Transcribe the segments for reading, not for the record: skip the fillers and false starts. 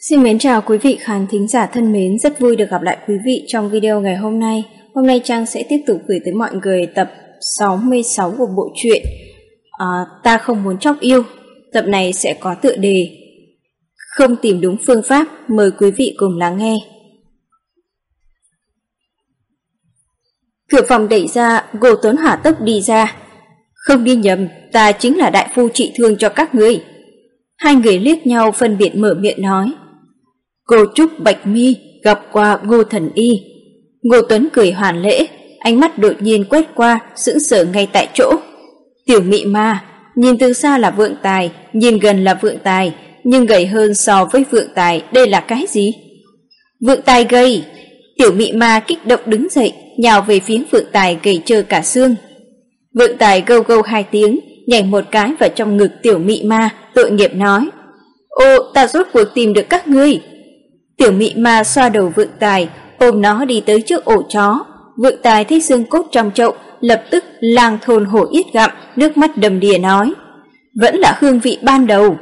Xin mến chào quý vị khán thính giả thân mến, rất vui được gặp lại quý vị trong video ngày hôm nay. Hôm nay Trang sẽ tiếp tục gửi tới mọi người tập 66 của bộ truyện Ta không muốn chóc yêu. Tập này sẽ có tựa đề Không tìm đúng phương pháp, mời quý vị cùng lắng nghe. Cửa phòng đẩy ra, Ngô Tuấn hỏa tốc đi ra. Không đi nhầm, ta chính là đại phu trị thương cho các ngươi. Hai người liếc nhau phân biệt mở miệng nói. Cô Trúc Bạch Mi gặp qua Ngô Thần Y. Ngô Tuấn cười hoàn lễ, ánh mắt đột nhiên quét qua, sững sờ ngay tại chỗ. Tiểu mị ma, nhìn từ xa là vượng tài, nhìn gần là vượng tài, nhưng gầy hơn so với vượng tài, đây là cái gì? Vượng tài gầy. Tiểu mị ma kích động đứng dậy, nhào về phía vượng tài gầy trơ cả xương. Vượng tài gâu gâu hai tiếng, nhảy một cái vào trong ngực tiểu mị ma, tội nghiệp nói. Ô, ta rốt cuộc tìm được các ngươi. Tiểu mị ma xoa đầu vượng tài, ôm nó đi tới trước ổ chó. Vượng tài thấy xương cốt trong chậu, lập tức lang thôn hổ yết gặm, nước mắt đầm đìa nói. Vẫn là hương vị ban đầu.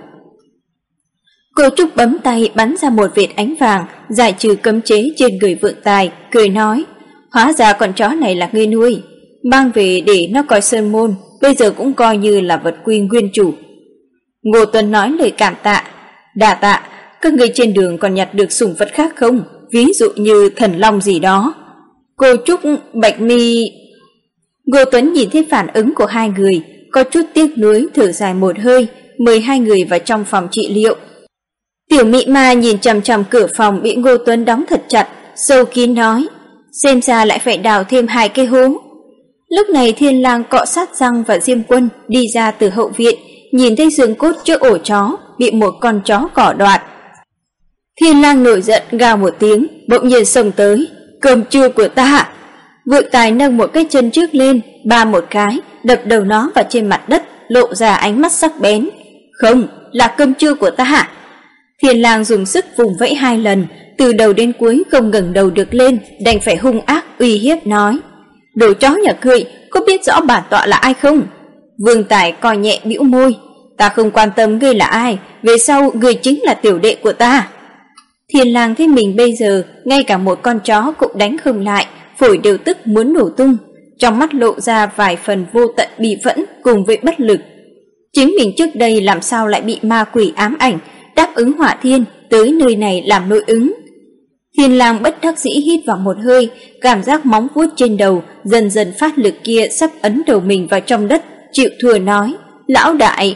Cô Trúc bấm tay bắn ra một vệt ánh vàng, giải trừ cấm chế trên người vượng tài, cười nói. Hóa ra con chó này là ngươi nuôi, mang về để nó coi sơn môn, bây giờ cũng coi như là vật quy nguyên chủ. Ngô Tuấn nói lời cảm tạ. Đà tạ, các người trên đường còn nhặt được sủng vật khác không? Ví dụ như thần long gì đó. Cô Trúc Bạch Mi. Ngô Tuấn nhìn thấy phản ứng của hai người, có chút tiếc nuối, thở dài một hơi, mời hai người vào trong phòng trị liệu. Tiểu mị ma nhìn chằm chằm cửa phòng bị Ngô Tuấn đóng thật chặt, sâu kín nói. Xem ra lại phải đào thêm 2 cái hố. Lúc này Thiên Lang cọ sát răng và Diêm Quân đi ra từ hậu viện, nhìn thấy xương cốt trước ổ chó bị một con chó cỏ đoạt. Thiên Lang nổi giận gào một tiếng, bỗng nhiên xông tới. Cơm trưa của ta! Vượng tài nâng một cái chân trước lên, ba một cái, đập đầu nó vào trên mặt đất, lộ ra ánh mắt sắc bén. Không, là cơm trưa của ta! Thiên Lang dùng sức vùng vẫy 2 lần, từ đầu đến cuối không ngẩng đầu được lên, đành phải hung ác uy hiếp nói. Đồ chó nhà ngươi, có biết rõ bản tọa là ai không? Vương Tài coi nhẹ bĩu môi. Ta không quan tâm ngươi là ai, về sau ngươi chính là tiểu đệ của ta. Thiên Lang thấy mình bây giờ ngay cả một con chó cũng đánh không lại, phổi đều tức muốn nổ tung, trong mắt lộ ra vài phần vô tận bi phẫn cùng với bất lực. Chính mình trước đây làm sao lại bị ma quỷ ám ảnh, đáp ứng Hỏa Thiên tới nơi này làm nội ứng. Thiên Lang bất đắc dĩ hít vào một hơi, cảm giác móng vuốt trên đầu dần dần phát lực kia sắp ấn đầu mình vào trong đất, chịu thua nói, lão đại.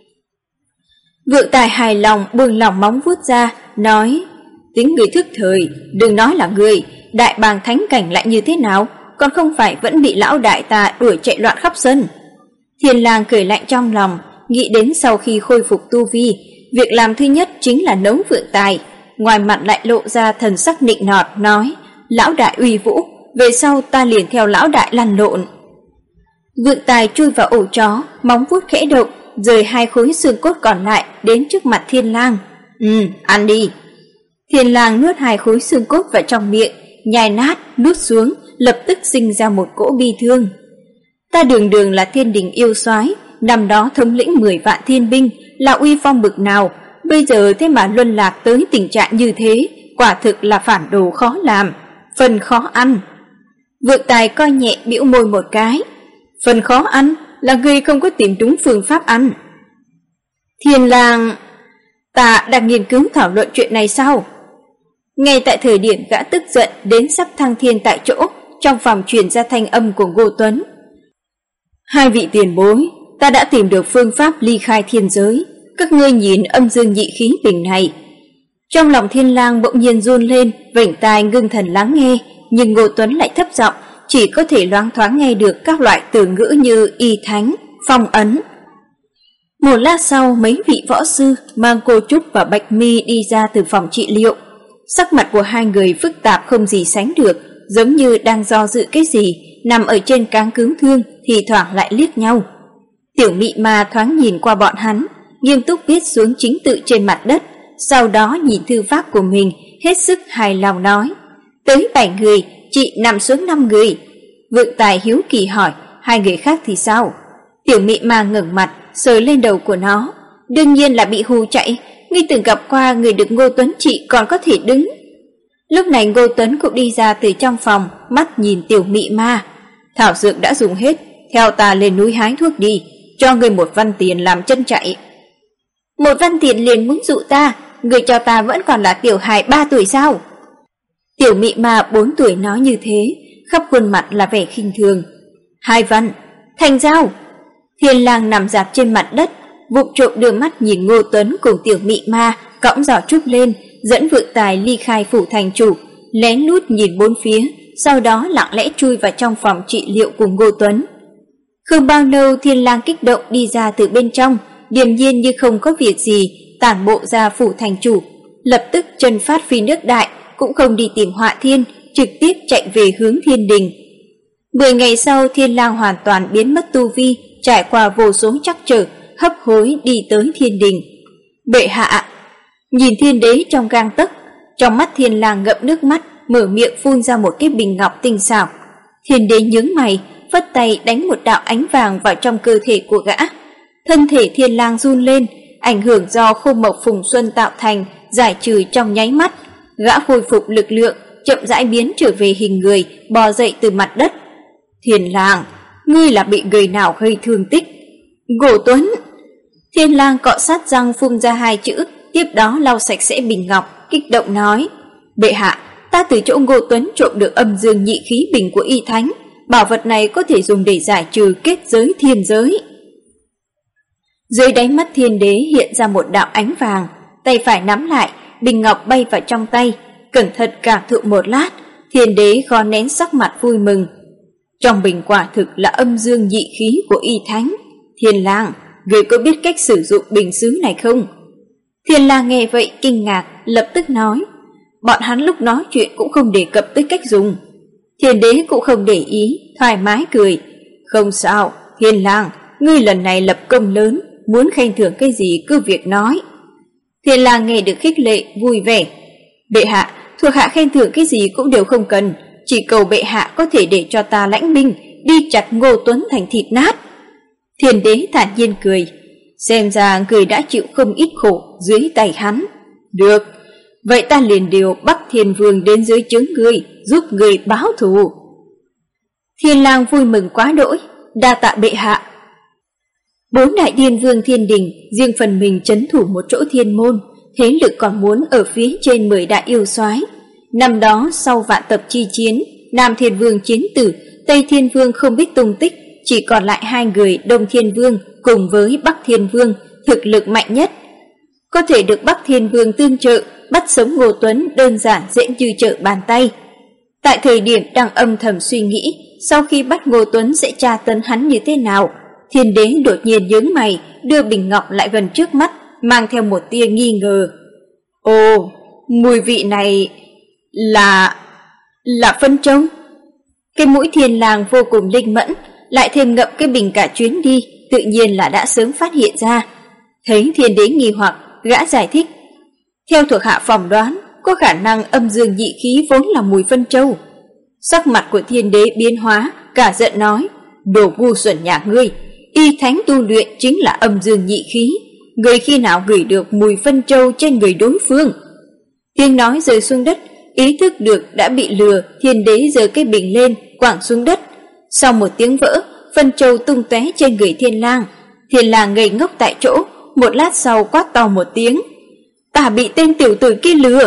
Vượng tài hài lòng buông lỏng móng vuốt ra, nói, tính người thức thời, đừng nói là người, đại bàng thánh cảnh lại như thế nào, còn không phải vẫn bị lão đại ta đuổi chạy loạn khắp sân. Thiên Lang cười lạnh trong lòng, nghĩ đến sau khi khôi phục tu vi, việc làm thứ nhất chính là nấu vượng tài. Ngoài mặt lại lộ ra thần sắc nịnh nọt, nói, lão đại uy vũ, về sau ta liền theo lão đại lăn lộn. Vượng tài chui vào ổ chó, móng vuốt khẽ động, rời 2 khối xương cốt còn lại đến trước mặt Thiên Lang. Ăn đi. Thiên Lang nuốt 2 khối xương cốt vào trong miệng, nhai nát, nuốt xuống, lập tức sinh ra một cỗ bi thương. Ta đường đường là thiên đình yêu soái, năm đó thống lĩnh 10 vạn thiên binh, là uy phong bực nào, bây giờ thế mà luân lạc tới tình trạng như thế, quả thực là phản đồ khó làm, phần khó ăn. Vượng tài coi nhẹ bĩu môi một cái. Phần khó ăn là ngươi không có tìm đúng phương pháp ăn. Thiên Lang, ta đang nghiên cứu thảo luận chuyện này sao? Ngay tại thời điểm gã tức giận đến sắp thăng thiên tại chỗ, trong phòng truyền ra thanh âm của Ngô Tuấn. 2 vị tiền bối, ta đã tìm được phương pháp ly khai thiên giới. Các ngươi nhìn âm dương nhị khí bình này. Trong lòng Thiên Lang bỗng nhiên run lên, vểnh tai ngưng thần lắng nghe, nhưng Ngô Tuấn lại thấp giọng, chỉ có thể loáng thoáng nghe được các loại từ ngữ như y thánh, phong ấn. Một lát sau, mấy vị võ sư mang Cô Trúc và Bạch Mi đi ra từ phòng trị liệu. Sắc mặt của hai người phức tạp không gì sánh được, giống như đang do dự cái gì, nằm ở trên cáng cứu thương, thì thoảng lại liếc nhau. Tiểu mị ma thoáng nhìn qua bọn hắn, nghiêm túc viết xuống chính tự trên mặt đất, sau đó nhìn thư pháp của mình, hết sức hài lòng nói, tới 7 người, chị nằm xuống 5 người. Vượng tài hiếu kỳ hỏi, 2 người khác thì sao? Tiểu mị ma ngẩng mặt, sờ lên đầu của nó, đương nhiên là bị hù chạy, ngươi từng gặp qua người được Ngô Tuấn trị còn có thể đứng. Lúc này Ngô Tuấn cũng đi ra từ trong phòng, mắt nhìn Tiểu Mị Ma. Thảo dược đã dùng hết, theo ta lên núi hái thuốc đi, cho ngươi 1 văn tiền làm chân chạy. 1 văn tiền liền muốn dụ ta, người cho ta vẫn còn là tiểu hài 3 tuổi sao? Tiểu Mị Ma 4 tuổi nói như thế, khắp khuôn mặt là vẻ khinh thường. 2 văn, thành giao. Thiên Lang nằm rạp trên mặt đất, vụng trộm đưa mắt nhìn Ngô Tuấn cùng Tiểu Mị Ma cõng giỏ trúc lên, dẫn Vượng Tài ly khai phủ thành chủ, lén lút nhìn bốn phía, sau đó lặng lẽ chui vào trong phòng trị liệu cùng Ngô Tuấn. Không bao lâu Thiên Lang kích động đi ra từ bên trong, điềm nhiên như không có việc gì, tản bộ ra phủ thành chủ, lập tức chân phát phi nước đại, cũng không đi tìm Họa Thiên, trực tiếp chạy về hướng Thiên Đình. 10 ngày sau, Thiên Lang hoàn toàn biến mất tu vi, trải qua vô số trắc trở, hấp hối đi tới Thiên Đình. Bệ hạ, nhìn Thiên Đế trong gang tấc, trong mắt Thiên Lang ngậm nước mắt, mở miệng phun ra một cái bình ngọc tinh xảo. Thiên Đế nhướng mày, phất tay đánh một đạo ánh vàng vào trong cơ thể của gã. Thân thể Thiên Lang run lên, ảnh hưởng do khô mộc phùng xuân tạo thành giải trừ trong nháy mắt. Gã khôi phục lực lượng, chậm rãi biến trở về hình người, bò dậy từ mặt đất. Thiên Lang, ngươi là bị người nào gây thương tích? Ngô Tuấn. Thiên Lang cọ sát răng phun ra 2 chữ, tiếp đó lau sạch sẽ bình ngọc, kích động nói: Bệ hạ, ta từ chỗ Ngô Tuấn trộm được âm dương nhị khí bình của Y Thánh, bảo vật này có thể dùng để giải trừ kết giới thiên giới. Dưới đáy mắt Thiên Đế hiện ra một đạo ánh vàng, tay phải nắm lại, bình ngọc bay vào trong tay, cẩn thận cảm thụ một lát, Thiên Đế khó nén sắc mặt vui mừng. Trong bình quả thực là âm dương nhị khí của Y Thánh. Thiên Lang, ngươi có biết cách sử dụng bình sứ này không? Thiên Lang nghe vậy kinh ngạc, lập tức nói: bọn hắn lúc nói chuyện cũng không đề cập tới cách dùng. Thiên Đế cũng không để ý, thoải mái cười: không sao, Thiên Lang, ngươi lần này lập công lớn, muốn khen thưởng cái gì cứ việc nói. Thiên Lang nghe được khích lệ, vui vẻ: bệ hạ, thuộc hạ khen thưởng cái gì cũng đều không cần, chỉ cầu bệ hạ có thể để cho ta lãnh binh đi chặt Ngô Tuấn thành thịt nát. Thiên Đế thản nhiên cười: xem ra người đã chịu không ít khổ dưới tay hắn. Được, vậy ta liền điều Bắc Thiên Vương đến dưới trướng ngươi, giúp ngươi báo thù. Thiên Lang vui mừng quá đỗi, đa tạ bệ hạ. 4 đại thiên vương Thiên Đình riêng phần mình trấn thủ một chỗ thiên môn, thế lực còn muốn ở phía trên 10 đại yêu soái. Năm đó sau vạn tập chi chiến, Nam Thiên Vương chiến tử, Tây Thiên Vương không biết tung tích, chỉ còn lại 2 người Đông Thiên Vương cùng với Bắc Thiên Vương, thực lực mạnh nhất. Có thể được Bắc Thiên Vương tương trợ, bắt sống Ngô Tuấn đơn giản dễ như trở bàn tay. Tại thời điểm đang âm thầm suy nghĩ sau khi bắt Ngô Tuấn sẽ tra tấn hắn như thế nào, Thiên Đế đột nhiên nhướng mày, đưa bình ngọc lại gần trước mắt, mang theo một tia nghi ngờ. Ồ, mùi vị này là phân trâu. Cái mũi Thiên Lang vô cùng linh mẫn, lại thêm ngậm cái bình cả chuyến đi, tự nhiên là đã sớm phát hiện ra. Thấy Thiên Đế nghi hoặc, gã giải thích: theo thuộc hạ phỏng đoán, có khả năng âm dương nhị khí vốn là mùi phân trâu. Sắc mặt của Thiên Đế biến hóa, cả giận nói: đồ ngu xuẩn nhà ngươi, Y Thánh tu luyện chính là âm dương nhị khí, người khi nào ngửi được mùi phân trâu trên người đối phương? Tiếng nói rơi xuống đất, ý thức được đã bị lừa, Thiên Đế giơ cái bình lên, quẳng xuống đất. Sau một tiếng vỡ, phân trâu tung tóe trên người Thiên Lang. Thiên Lang ngây ngốc tại chỗ, một lát sau quát to một tiếng: ta bị tên tiểu tử kia lừa.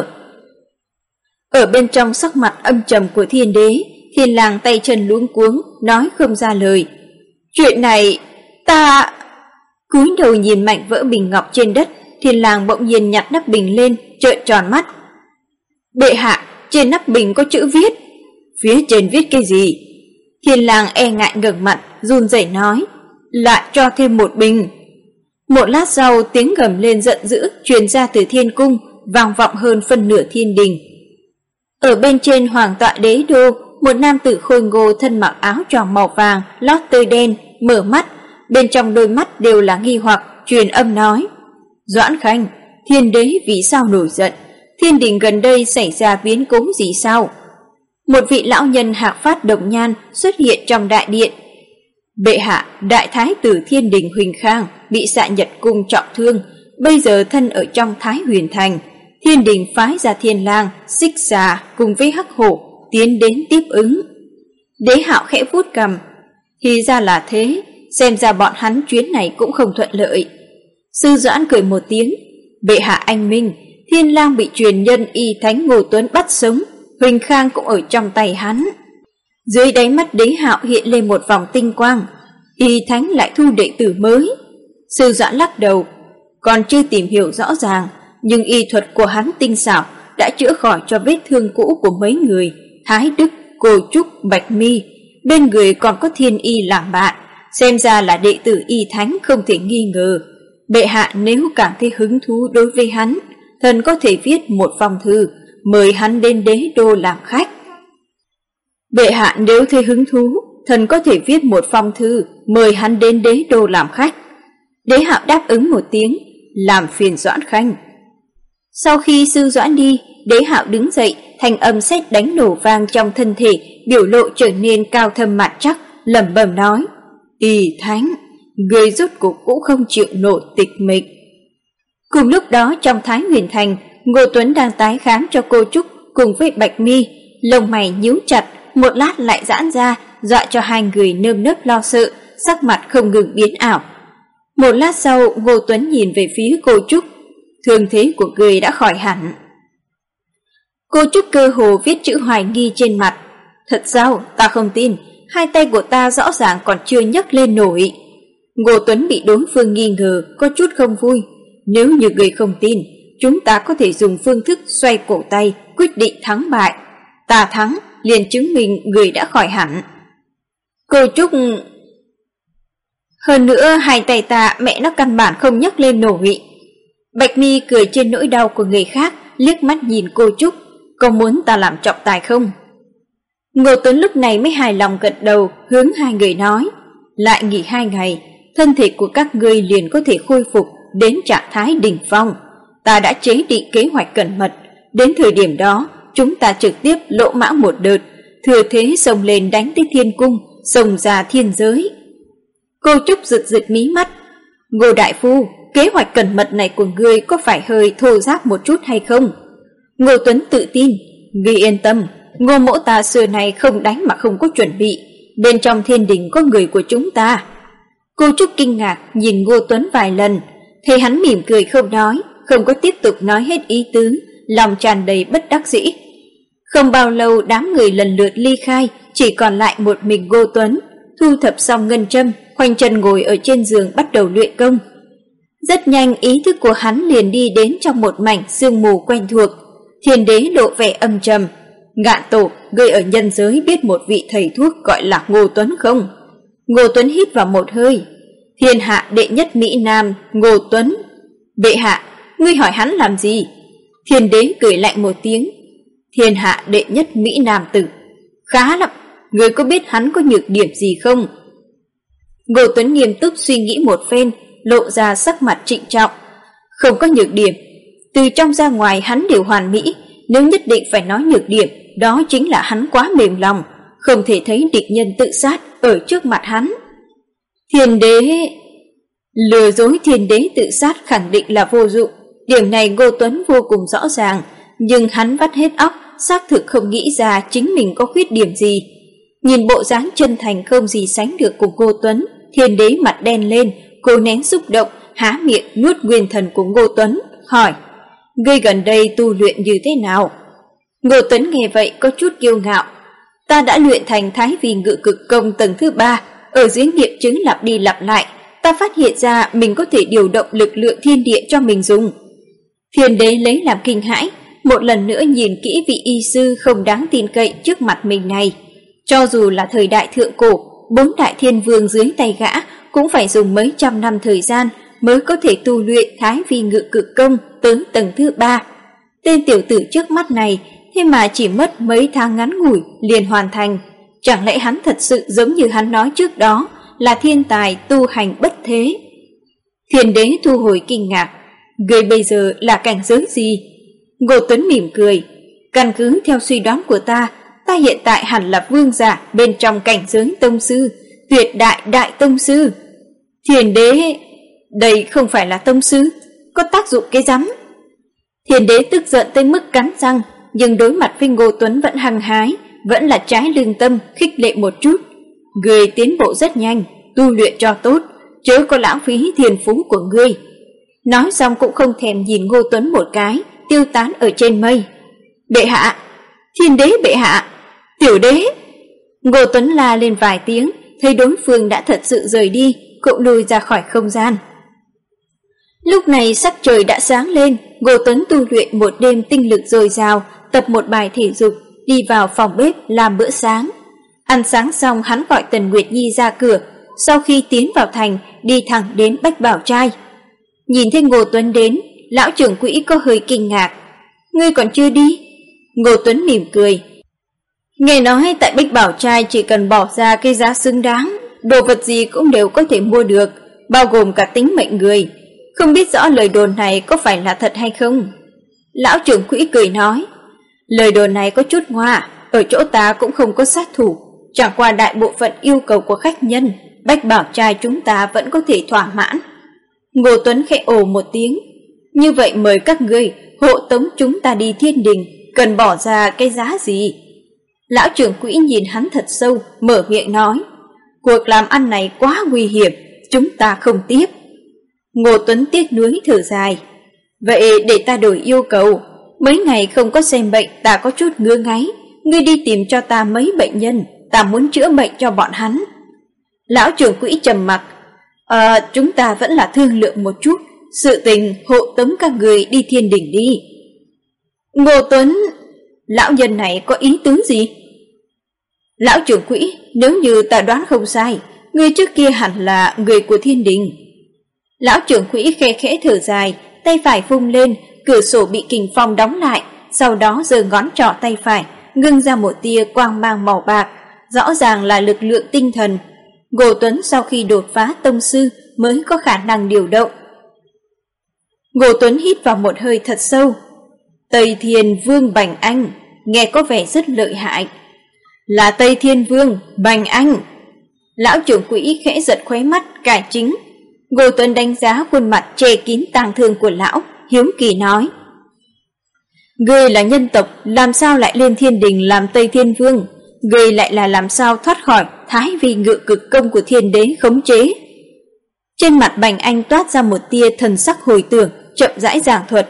Ở bên trong sắc mặt âm trầm của Thiên Đế, Thiên Lang tay chân luống cuống, nói không ra lời. Chuyện này, ta... Cúi đầu nhìn mảnh vỡ bình ngọc trên đất, Thiên Lang bỗng nhiên nhặt nắp bình lên, trợn tròn mắt. Bệ hạ, trên nắp bình có chữ viết. Phía trên viết cái gì? Thiên Lang e ngại ngẩng mặt, run rẩy nói: lại cho thêm một bình. Một lát sau, tiếng gầm lên giận dữ truyền ra từ thiên cung, vang vọng hơn phân nửa thiên đình. Ở bên trên hoàng tọa đế đô, một nam tử khôi ngô thân mặc áo choàng màu vàng, lót tơi đen, mở mắt, bên trong đôi mắt đều là nghi hoặc, truyền âm nói: Doãn Khanh, Thiên Đế vì sao nổi giận? Thiên đình gần đây xảy ra biến cố gì sao? Một vị lão nhân hạc phát đồng nhan xuất hiện trong đại điện. Bệ hạ, đại thái tử Thiên đình Huỳnh Khang bị Xạ Nhật cung trọng thương, bây giờ thân ở trong Thái Huyền Thành, Thiên Đình phái ra Thiên Lang, Xích Xà cùng với Hắc Hổ tiến đến tiếp ứng. Đế Hạo khẽ vuốt cằm, thì ra là thế, xem ra bọn hắn chuyến này cũng không thuận lợi. Sư Doãn cười một tiếng, bệ hạ anh minh, Thiên Lang bị truyền nhân y thánh Ngô Tuấn bắt sống, Huỳnh Khang cũng ở trong tay hắn. Dưới đáy mắt Đế Hạo hiện lên một vòng tinh quang, y thánh lại thu đệ tử mới. Sư Doãn lắc đầu, còn chưa tìm hiểu rõ ràng, nhưng y thuật của hắn tinh xảo, đã chữa khỏi cho vết thương cũ của mấy người, Thái Đức, Cô Trúc, Bạch Mi. Bên người còn có Thiên Y làm bạn, xem ra là đệ tử y thánh không thể nghi ngờ. Bệ hạ nếu cảm thấy hứng thú đối với hắn, thần có thể viết một phong thư mời hắn đến đế đô làm khách. Bệ hạ nếu thấy hứng thú, thần có thể viết một phong thư mời hắn đến đế đô làm khách. Đế Hạo đáp ứng một tiếng, làm phiền Doãn Khanh. Sau khi sư Doãn đi, Đế Hạo đứng dậy, thanh âm sét đánh nổ vang trong thân thể, biểu lộ trở nên cao thâm mạn chắc, lẩm bẩm nói: "Y thánh, người rốt cuộc cũng không chịu nổi tịch mịch." Cùng lúc đó trong Thái Huyền Thành, Ngô Tuấn đang tái khám cho Cô Trúc cùng với Bạch Mi, lông mày nhíu chặt, một lát lại giãn ra, dọa cho hai người nơm nớp lo sợ, sắc mặt không ngừng biến ảo. Một lát sau, Ngô Tuấn nhìn về phía Cô Trúc, thương thế của người đã khỏi hẳn. Cô Trúc cơ hồ viết chữ hoài nghi trên mặt. Thật sao, ta không tin, hai tay của ta rõ ràng còn chưa nhấc lên nổi. Ngô Tuấn bị đối phương nghi ngờ, có chút không vui. Nếu như người không tin, chúng ta có thể dùng phương thức xoay cổ tay, quyết định thắng bại. Ta thắng, liền chứng minh người đã khỏi hẳn. Cô Trúc... Hơn nữa, hai tay ta mẹ nó căn bản không nhấc lên nổi. Bạch Mi cười trên nỗi đau của người khác, liếc mắt nhìn Cô Trúc, có muốn ta làm trọng tài không? Ngô Tuấn lúc này mới hài lòng gật đầu, hướng hai người nói: lại nghỉ 2 ngày, thân thể của các ngươi liền có thể khôi phục đến trạng thái đỉnh phong. Ta đã chế định kế hoạch cẩn mật, đến thời điểm đó chúng ta trực tiếp lỗ mã một đợt, thừa thế xông lên đánh tới thiên cung, xông ra thiên giới. Cô Trúc giật giật mí mắt. Ngô đại phu, kế hoạch cẩn mật này của ngươi có phải hơi thô ráp một chút hay không? Ngô Tuấn tự tin, ngươi yên tâm, Ngô mỗ ta xưa này không đánh mà không có chuẩn bị, bên trong thiên đình có người của chúng ta. Cô Trúc kinh ngạc nhìn Ngô Tuấn vài lần, thấy hắn mỉm cười không nói, không có tiếp tục nói hết ý tứ, lòng tràn đầy bất đắc dĩ. Không bao lâu đám người lần lượt ly khai, chỉ còn lại một mình Ngô Tuấn, thu thập xong ngân châm, khoanh chân ngồi ở trên giường bắt đầu luyện công. Rất nhanh ý thức của hắn liền đi đến trong một mảnh sương mù quen thuộc. Thiên đế lộ vẻ âm trầm. Ngạn tổ, ngươi ở nhân giới biết một vị thầy thuốc gọi là Ngô Tuấn không? Ngô Tuấn hít vào một hơi. Thiên hạ đệ nhất Mỹ Nam, Ngô Tuấn. Bệ hạ, ngươi hỏi hắn làm gì? Thiên đế cười lạnh một tiếng. Thiên hạ đệ nhất Mỹ Nam tử. Khá lắm, ngươi có biết hắn có nhược điểm gì không? Ngô Tuấn nghiêm túc suy nghĩ một phen, lộ ra sắc mặt trịnh trọng. Không có nhược điểm, từ trong ra ngoài hắn đều hoàn mỹ, nếu nhất định phải nói nhược điểm, đó chính là hắn quá mềm lòng, không thể thấy địch nhân tự sát ở trước mặt hắn. Thiên đế... Lừa dối thiên đế tự sát khẳng định là vô dụng, điểm này Ngô Tuấn vô cùng rõ ràng, nhưng hắn vắt hết óc, xác thực không nghĩ ra chính mình có khuyết điểm gì. Nhìn bộ dáng chân thành không gì sánh được của Ngô Tuấn, thiên đế mặt đen lên, cô nén xúc động, há miệng nuốt nguyên thần của Ngô Tuấn, hỏi: ngươi gần đây tu luyện như thế nào? Ngô Tuấn nghe vậy có chút kiêu ngạo. Ta đã luyện thành Thái Vi Ngự Cực Công tầng thứ 3, ở dưới nghiệm chứng lặp đi lặp lại, ta phát hiện ra mình có thể điều động lực lượng thiên địa cho mình dùng. Thiên đế lấy làm kinh hãi, một lần nữa nhìn kỹ vị y sư không đáng tin cậy trước mặt mình này. Cho dù là thời đại thượng cổ, 4 đại thiên vương dưới tay gã cũng phải dùng mấy trăm năm thời gian mới có thể tu luyện Thái Vi Ngự Cực Công tới tầng thứ 3. Tên tiểu tử trước mắt này thế mà chỉ mất mấy tháng ngắn ngủi liền hoàn thành. Chẳng lẽ hắn thật sự giống như hắn nói trước đó là thiên tài tu hành bất thế? Thiên đế thu hồi kinh ngạc. Ngươi bây giờ là cảnh giới gì? Ngô Tuấn mỉm cười. Căn cứ theo suy đoán của ta hiện tại hẳn là vương giả bên trong cảnh giới tông sư, tuyệt đại đại tông sư. Thiên đế... đây không phải là tông sư, có tác dụng cái rắm. Thiên đế tức giận tới mức cắn răng, nhưng đối mặt với Ngô Tuấn vẫn hăng hái, vẫn là trái lương tâm khích lệ một chút. Ngươi tiến bộ rất nhanh, tu luyện cho tốt, chớ có lãng phí thiên phú của ngươi. Nói xong cũng không thèm nhìn Ngô Tuấn một cái, tiêu tán ở trên mây. Bệ hạ, thiên đế bệ hạ, tiểu đế. Ngô Tuấn la lên vài tiếng, thấy đối phương đã thật sự rời đi, cũng lùi ra khỏi không gian. Lúc này sắc trời đã sáng lên, Ngô Tuấn tu luyện một đêm tinh lực dồi dào, tập một bài thể dục, đi vào phòng bếp làm bữa sáng. Ăn sáng xong hắn gọi Tần Nguyệt Nhi ra cửa, sau khi tiến vào thành đi thẳng đến Bách Bảo Trai. Nhìn thấy Ngô Tuấn đến, lão trưởng quỹ có hơi kinh ngạc. Ngươi còn chưa đi? Ngô Tuấn mỉm cười. Nghe nói tại Bách Bảo Trai chỉ cần bỏ ra cái giá xứng đáng, đồ vật gì cũng đều có thể mua được, bao gồm cả tính mệnh người. Không biết rõ lời đồn này có phải là thật hay không? Lão trưởng quỹ cười nói. Lời đồn này có chút ngoa, ở chỗ ta cũng không có sát thủ, chẳng qua đại bộ phận yêu cầu của khách nhân, Bách Bảo Trai chúng ta vẫn có thể thỏa mãn. Ngô Tuấn khẽ ồ một tiếng. Như vậy mời các ngươi hộ tống chúng ta đi Thiên Đình, cần bỏ ra cái giá gì? Lão trưởng quỹ nhìn hắn thật sâu, mở miệng nói. Cuộc làm ăn này quá nguy hiểm, chúng ta không tiếp. Ngô Tuấn tiếc nuối thở dài. Vậy để ta đổi yêu cầu. Mấy ngày không có xem bệnh, ta có chút ngứa ngáy. Ngươi đi tìm cho ta mấy bệnh nhân, ta muốn chữa bệnh cho bọn hắn. Lão trưởng quỹ trầm mặc. Chúng ta vẫn là thương lượng một chút, sự tình hộ tống các người đi Thiên Đình đi. Ngô Tuấn, lão nhân này có ý tứ gì? Lão trưởng quỹ, nếu như ta đoán không sai, người trước kia hẳn là người của Thiên Đình. Lão trưởng quỹ khe khẽ thở dài, tay phải vung lên, cửa sổ bị kình phong đóng lại, sau đó giơ ngón trỏ tay phải, ngưng ra một tia quang mang màu bạc, rõ ràng là lực lượng tinh thần. Ngô Tuấn sau khi đột phá tông sư mới có khả năng điều động. Ngô Tuấn hít vào một hơi thật sâu. Tây Thiên Vương Bành Anh, nghe có vẻ rất lợi hại. Là Tây Thiên Vương Bành Anh. Lão trưởng quỹ khẽ giật khóe mắt, cải chính. Ngô Tuấn đánh giá khuôn mặt che kín tang thương của lão, hiếu kỳ nói. Ngươi là nhân tộc, làm sao lại lên Thiên Đình làm Tây Thiên Vương? Ngươi lại là làm sao thoát khỏi thái vi ngự cực công của Thiên Đế khống chế? Trên mặt Bành Anh toát ra một tia thần sắc hồi tưởng, chậm rãi giảng thuật.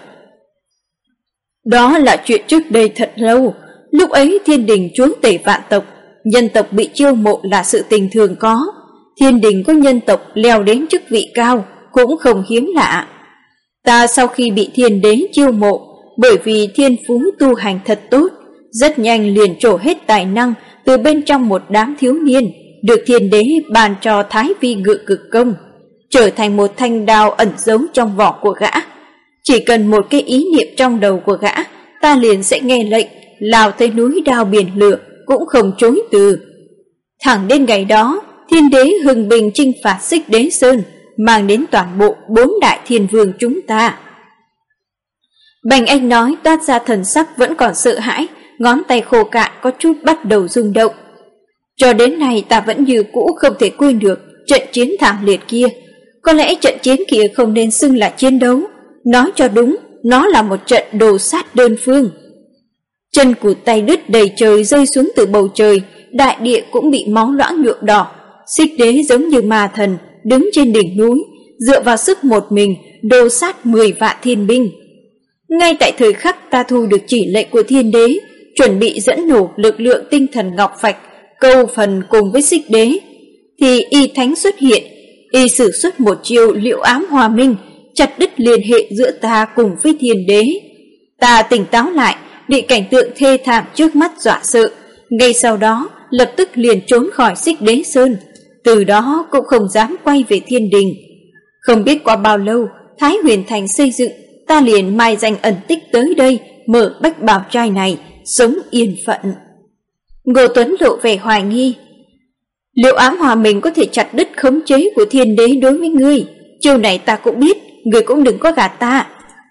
Đó là chuyện trước đây thật lâu. Lúc ấy Thiên Đình chúa tể vạn tộc, nhân tộc bị chiêu mộ là sự tình thường có. Thiên Đình có nhân tộc leo đến chức vị cao cũng không hiếm lạ. Ta sau khi bị Thiên Đế chiêu mộ, bởi vì thiên phú tu hành thật tốt, rất nhanh liền trổ hết tài năng từ bên trong một đám thiếu niên, được Thiên Đế ban cho thái vi ngự cực công, trở thành một thanh đao ẩn giấu trong vỏ của gã. Chỉ cần một cái ý niệm trong đầu của gã, ta liền sẽ nghe lệnh, lao tới núi đao biển lửa cũng không chối từ. Thẳng đến ngày đó, Thiên Đế hưng binh chinh phạt Xích Đế Sơn, mang đến toàn bộ 4 đại thiên vương chúng ta. Bành Anh nói toát ra thần sắc vẫn còn sợ hãi, ngón tay khô cạn có chút bắt đầu rung động. Cho đến nay ta vẫn như cũ không thể quên được trận chiến thảm liệt kia. Có lẽ trận chiến kia không nên xưng là chiến đấu, nói cho đúng, nó là một trận đồ sát đơn phương. Chân cụt tay đứt đầy trời rơi xuống từ bầu trời, đại địa cũng bị máu loãng nhuộm đỏ. Xích Đế giống như ma thần, đứng trên đỉnh núi, dựa vào sức một mình, đồ sát 10 vạn thiên binh. Ngay tại thời khắc ta thu được chỉ lệnh của Thiên Đế, chuẩn bị dẫn nổ lực lượng tinh thần ngọc phạch, câu phần cùng với Xích Đế, thì Y Thánh xuất hiện. Y sử xuất một chiêu Liễu Ám Hòa Minh, chặt đứt liên hệ giữa ta cùng với Thiên Đế. Ta tỉnh táo lại, bị cảnh tượng thê thảm trước mắt dọa sợ, ngay sau đó lập tức liền trốn khỏi Xích Đế Sơn, từ đó cũng không dám quay về Thiên Đình. Không biết qua bao lâu, Thái Huyền Thành xây dựng, ta liền mai danh ẩn tích tới đây, mở Bách Bảo Trai này, sống yên phận. Ngô Tuấn lộ vẻ hoài nghi. Liễu Ám Hòa Mình có thể chặt đứt khống chế của Thiên Đế đối với ngươi, chiêu này ta cũng biết, ngươi cũng đừng có gạt ta.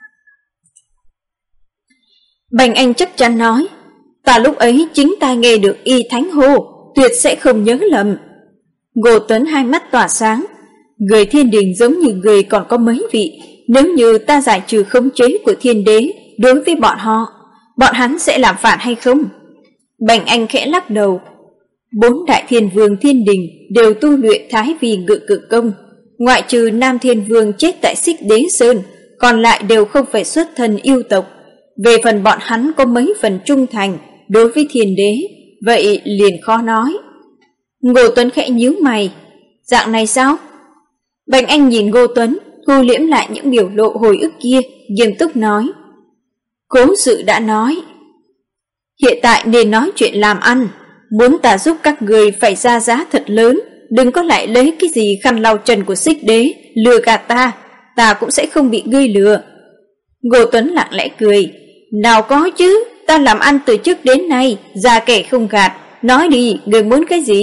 Bành Anh chắc chắn nói, ta lúc ấy chính ta nghe được Y Thánh hô, tuyệt sẽ không nhớ lầm. Ngô Tuấn hai mắt tỏa sáng, người Thiên Đình giống như người còn có mấy vị, nếu như ta giải trừ khống chế của thiên đế đối với bọn hắn sẽ làm phản hay không? Bành Anh khẽ lắc đầu. 4 đại thiên vương thiên đình đều tu luyện Thái Vi Ngự Cực Công, ngoại trừ Nam Thiên Vương chết tại Xích Đế Sơn, còn lại đều không phải xuất thân yêu tộc. Về phần bọn hắn có mấy phần trung thành đối với thiên đế, vậy liền khó nói. Ngô Tuấn khẽ nhíu mày. Dạng này sao? Bành Anh nhìn Ngô Tuấn, thu liễm lại những biểu lộ hồi ức kia, nghiêm túc nói. Cố sự đã nói, hiện tại nên nói chuyện làm ăn. Muốn ta giúp các người phải ra giá thật lớn, đừng có lại lấy cái gì khăn lau chân của Xích Đế lừa gạt ta cũng sẽ không bị ngươi lừa. Ngô Tuấn lặng lẽ cười. Nào có chứ, ta làm ăn từ trước đến nay, ra kẻ không gạt. Nói đi, người muốn cái gì?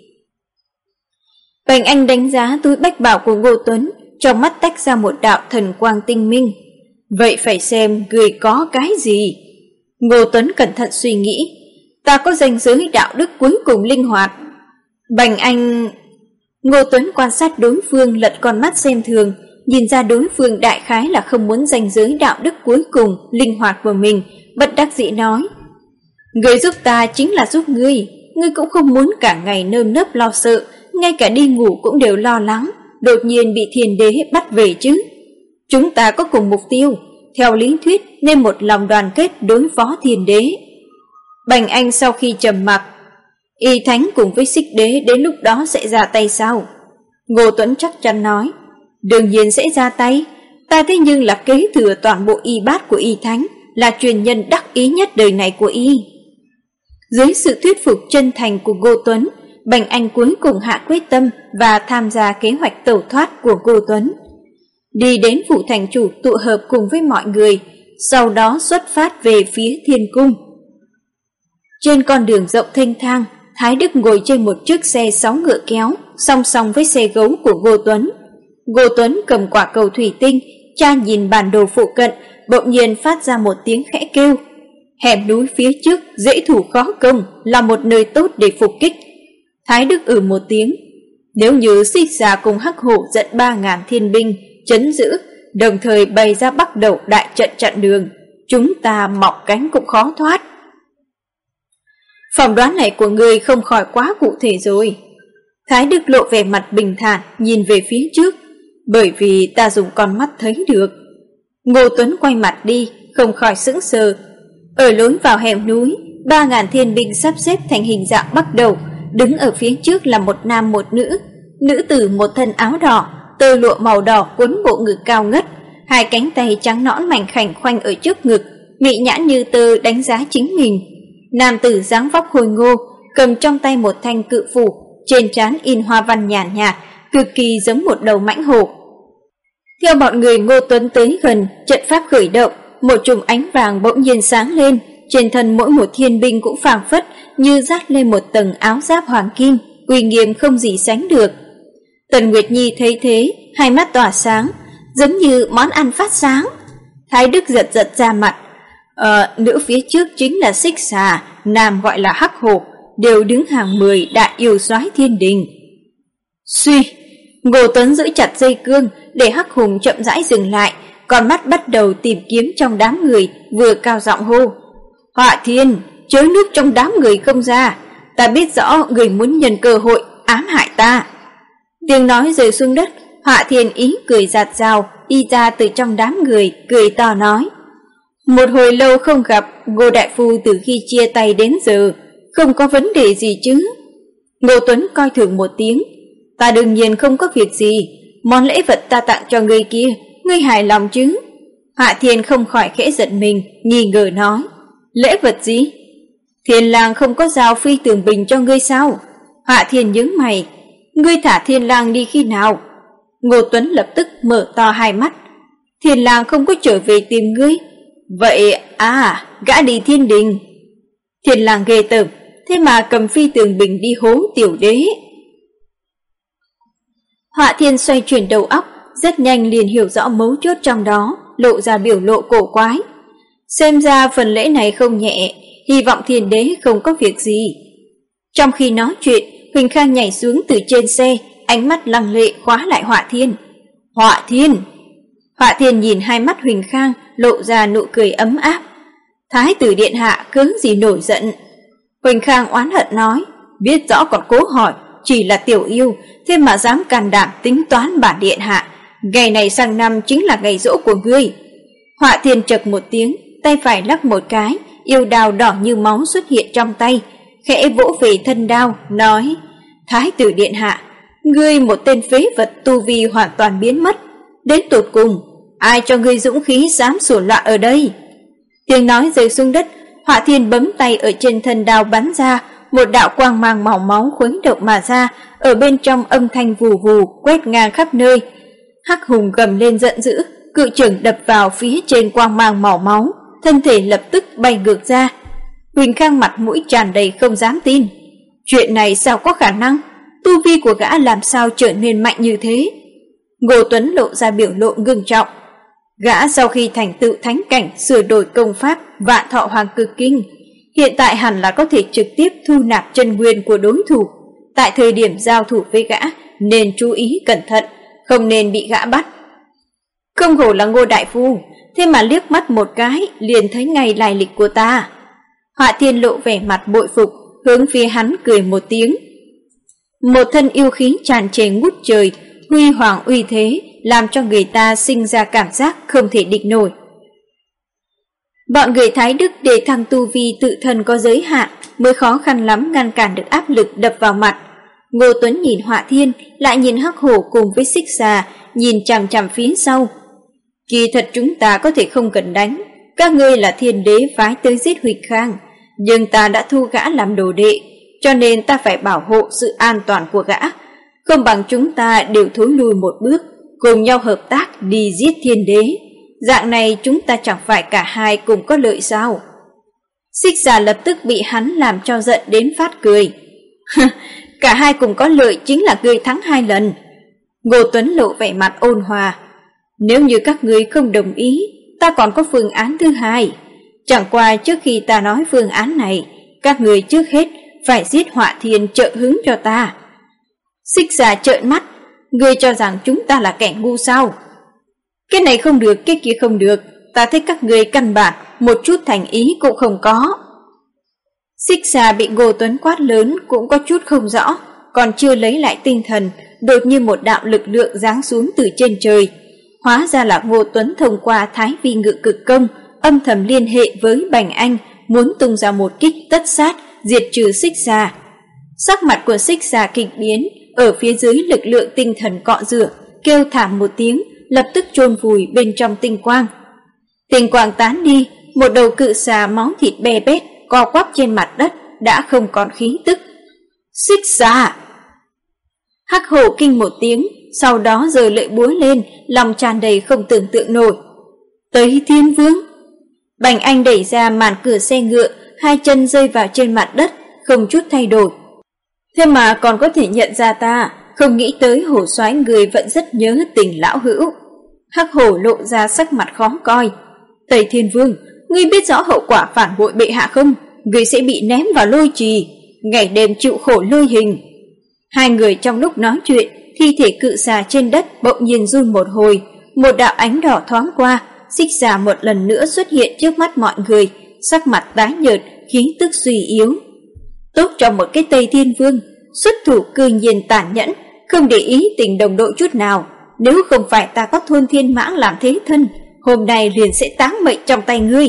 Bành Anh đánh giá túi bách bảo của Ngô Tuấn, trong mắt tách ra một đạo thần quang tinh minh. Vậy phải xem người có cái gì? Ngô Tuấn cẩn thận suy nghĩ. Ta có ranh giới đạo đức cuối cùng linh hoạt. Bành Anh... Ngô Tuấn quan sát đối phương lật con mắt xem thường, nhìn ra đối phương đại khái là không muốn ranh giới đạo đức cuối cùng linh hoạt của mình, bất đắc dĩ nói. Người giúp ta chính là giúp ngươi cũng không muốn cả ngày nơm nớp lo sợ, ngay cả đi ngủ cũng đều lo lắng, đột nhiên bị thiên đế bắt về chứ. Chúng ta có cùng mục tiêu, theo lý thuyết nên một lòng đoàn kết đối phó thiên đế. Bành Anh sau khi trầm mặc, Y Thánh cùng với Xích Đế đến lúc đó sẽ ra tay sao? Ngô Tuấn chắc chắn nói, đương nhiên sẽ ra tay, ta thế nhưng là kế thừa toàn bộ y bát của Y Thánh, là truyền nhân đắc ý nhất đời này của Y. Dưới sự thuyết phục chân thành của Ngô Tuấn, Bành Anh cuối cùng hạ quyết tâm và tham gia kế hoạch tẩu thoát của Ngô Tuấn. Đi đến phủ thành chủ tụ hợp cùng với mọi người, sau đó xuất phát về phía thiên cung. Trên con đường rộng thênh thang, Thái Đức ngồi trên một chiếc xe 6 ngựa kéo, song song với xe gấu của Ngô Tuấn. Ngô Tuấn cầm quả cầu thủy tinh, tra nhìn bản đồ phụ cận, bỗng nhiên phát ra một tiếng khẽ kêu. Hẻm núi phía trước dễ thủ khó công, là một nơi tốt để phục kích. Thái Đức một tiếng. Nếu như Xích Xà cùng Hắc Hổ dẫn 3.000 thiên binh trấn giữ, đồng thời bày ra bắt đầu đại trận chặn đường, chúng ta mọc cánh cũng khó thoát. Phỏng đoán này của người không khỏi quá cụ thể rồi. Thái Đức lộ vẻ mặt bình thản nhìn về phía trước, bởi vì ta dùng con mắt thấy được. Ngô Tuấn quay mặt đi, không khỏi sững sờ. Ở lối vào hẻm núi, 3.000 thiên binh sắp xếp thành hình dạng bắt đầu, đứng ở phía trước là một nam một nữ. Nữ tử một thân áo đỏ, tơ lụa màu đỏ quấn bộ ngực cao ngất, hai cánh tay trắng nõn mảnh khảnh khoanh ở trước ngực, mị nhãn như tơ đánh giá chính mình. Nam tử dáng vóc khôi ngô, cầm trong tay một thanh cự phủ, trên trán in hoa văn nhàn nhạt, cực kỳ giống một đầu mãnh hổ. Theo bọn người Ngô Tuấn tới gần, trận pháp khởi động, một chùm ánh vàng bỗng nhiên sáng lên, trên thân mỗi một thiên binh cũng phảng phất như dát lên một tầng áo giáp hoàng kim, uy nghiêm không gì sánh được. Tần Nguyệt Nhi thấy thế, hai mắt tỏa sáng, giống như món ăn phát sáng. Thái Đức giật giật ra mặt. Nữ phía trước chính là Xích Xà, nam gọi là Hắc Hổ, đều đứng hàng 10 đại yêu soái thiên đình. Suy, Ngô Tuấn giữ chặt dây cương để Hắc Hùng chậm rãi dừng lại, con mắt bắt đầu tìm kiếm trong đám người, vừa cao giọng hô. Họa Thiên, chớ núp trong đám người không ra, ta biết rõ người muốn nhân cơ hội ám hại ta. Tiếng nói rơi xuống đất, Họa Thiên ý cười giạt rào, đi ra từ trong đám người, cười to nói. Một hồi lâu không gặp, Ngô đại phu từ khi chia tay đến giờ, không có vấn đề gì chứ? Ngô Tuấn coi thường một tiếng. Ta đương nhiên không có việc gì, món lễ vật ta tặng cho người kia, ngươi hài lòng chứ? Hạ Thiên không khỏi khẽ giận mình, nghi ngờ nói. Lễ vật gì? Thiên lang không có giao phi tường bình cho ngươi sao? Hạ Thiên nhướng mày. Ngươi thả Thiên lang đi khi nào? Ngô Tuấn lập tức mở to hai mắt. Thiên lang không có trở về tìm ngươi. Vậy gã đi thiên đình. Thiên lang ghê tởm, thế mà cầm phi tường bình đi hố tiểu đế. Họa Thiên xoay chuyển đầu óc, rất nhanh liền hiểu rõ mấu chốt trong đó, lộ ra biểu lộ cổ quái. Xem ra phần lễ này không nhẹ, hy vọng thiên đế không có việc gì. Trong khi nói chuyện, Huỳnh Khang nhảy xuống từ trên xe, ánh mắt lăng lệ khóa lại Họa Thiên. Họa Thiên! Họa Thiên nhìn hai mắt Huỳnh Khang lộ ra nụ cười ấm áp. Thái tử điện hạ cớ gì nổi giận? Huỳnh Khang oán hận nói, biết rõ còn cố hỏi, chỉ là tiểu yêu, thế mà dám can đảm tính toán bản điện hạ. Ngày này sang năm chính là ngày giỗ của ngươi. Họa Thiên chậc một tiếng, tay phải lắc một cái, yêu đao đỏ như máu xuất hiện trong tay, khẽ vỗ về thân đao, nói, Thái tử điện hạ, ngươi một tên phế vật tu vi hoàn toàn biến mất. Đến tột cùng, ai cho ngươi dũng khí dám sủa loạn ở đây? Tiếng nói rơi xuống đất, Họa Thiên bấm tay ở trên thân đao bắn ra, một đạo quang mang màu máu khuấy động mà ra, ở bên trong âm thanh vù vù quét ngang khắp nơi. Hắc Hùng gầm lên giận dữ, cự trưởng đập vào phía trên quang mang màu máu, thân thể lập tức bay ngược ra. Huỳnh Khang mặt mũi tràn đầy không dám tin. Chuyện này sao có khả năng? Tu vi của gã làm sao trở nên mạnh như thế? Ngô Tuấn lộ ra biểu lộ ngưng trọng. Gã sau khi thành tựu thánh cảnh sửa đổi công pháp Vạn Thọ Hoàng Cực Kinh, hiện tại hẳn là có thể trực tiếp thu nạp chân nguyên của đối thủ. Tại thời điểm giao thủ với gã nên chú ý cẩn thận, không nên bị gã bắt. Không hổ là Ngô đại phu, thế mà liếc mắt một cái liền thấy ngay lai lịch của ta. Họa Thiên lộ vẻ mặt bội phục, hướng phía hắn cười một tiếng. Một thân yêu khí tràn trề ngút trời, huy hoàng uy thế, làm cho người ta sinh ra cảm giác không thể địch nổi. Bọn người Thái Đức để thăng tu vi tự thân có giới hạn, mới khó khăn lắm ngăn cản được áp lực đập vào mặt. Ngô Tuấn nhìn Họa Thiên, lại nhìn Hắc Hổ cùng với Xích Xà, nhìn chằm chằm phía sau. Kỳ thật chúng ta có thể không cần đánh, các ngươi là Thiên Đế phái tới giết Huỳnh Khang, nhưng ta đã thu gã làm đồ đệ, cho nên ta phải bảo hộ sự an toàn của gã. Không bằng chúng ta đều thối lui một bước, cùng nhau hợp tác đi giết Thiên Đế. Dạng này chúng ta chẳng phải cả hai cùng có lợi sao? Xích Xà lập tức bị hắn làm cho giận đến phát cười. Cả hai cùng có lợi chính là ngươi thắng 2 lần. Ngô Tuấn lộ vẻ mặt ôn hòa. Nếu như các ngươi không đồng ý, ta còn có phương án thứ hai. Chẳng qua trước khi ta nói phương án này, các ngươi trước hết phải giết Họa Thiên trợ hứng cho ta. Xích Xà trợn mắt, ngươi cho rằng chúng ta là kẻ ngu sao? Cái này không được, cái kia không được, ta thấy các ngươi căn bản một chút thành ý cũng không có. Xích Xà bị Ngô Tuấn quát lớn cũng có chút không rõ, còn chưa lấy lại tinh thần, đột nhiên một đạo lực lượng giáng xuống từ trên trời. Hóa ra là Ngô Tuấn thông qua Thái Vi Ngự Cực Công âm thầm liên hệ với Bành Anh, muốn tung ra một kích tất sát diệt trừ Xích Xà. Sắc mặt của Xích Xà kịch biến, ở phía dưới lực lượng tinh thần cọ rửa, kêu thảm một tiếng, lập tức chôn vùi bên trong tinh quang. Tinh quang tán đi, một đầu cự xà máu thịt bè bét co quắp trên mặt đất đã không còn khí tức. Xích Xà! Hắc Hổ kinh một tiếng, sau đó giơ lưỡi búa lên, lòng tràn đầy không tưởng tượng nổi. Tây Thiên Vương! Bành Anh đẩy ra màn cửa xe ngựa, hai chân rơi vào trên mặt đất, không chút thay đổi. Thế mà còn có thể nhận ra ta, không nghĩ tới Hổ soái người vẫn rất nhớ tình lão hữu. Hắc Hổ lộ ra sắc mặt khó coi. Tây Thiên Vương, ngươi biết rõ hậu quả phản bội bệ hạ không? Ngươi sẽ bị ném vào lôi trì, ngày đêm chịu khổ lôi hình. Hai người trong lúc nói chuyện, thi thể cự xà trên đất bỗng nhiên run một hồi, một đạo ánh đỏ thoáng qua, Xích Xà một lần nữa xuất hiện trước mắt mọi người, sắc mặt tái nhợt, khí tức suy yếu. Tốt cho một cái Tây Thiên Vương, xuất thủ cư nhiên tàn nhẫn, không để ý tình đồng đội chút nào. Nếu không phải ta có Thôn Thiên Mãng làm thế thân, hôm nay liền sẽ táng mệnh trong tay ngươi.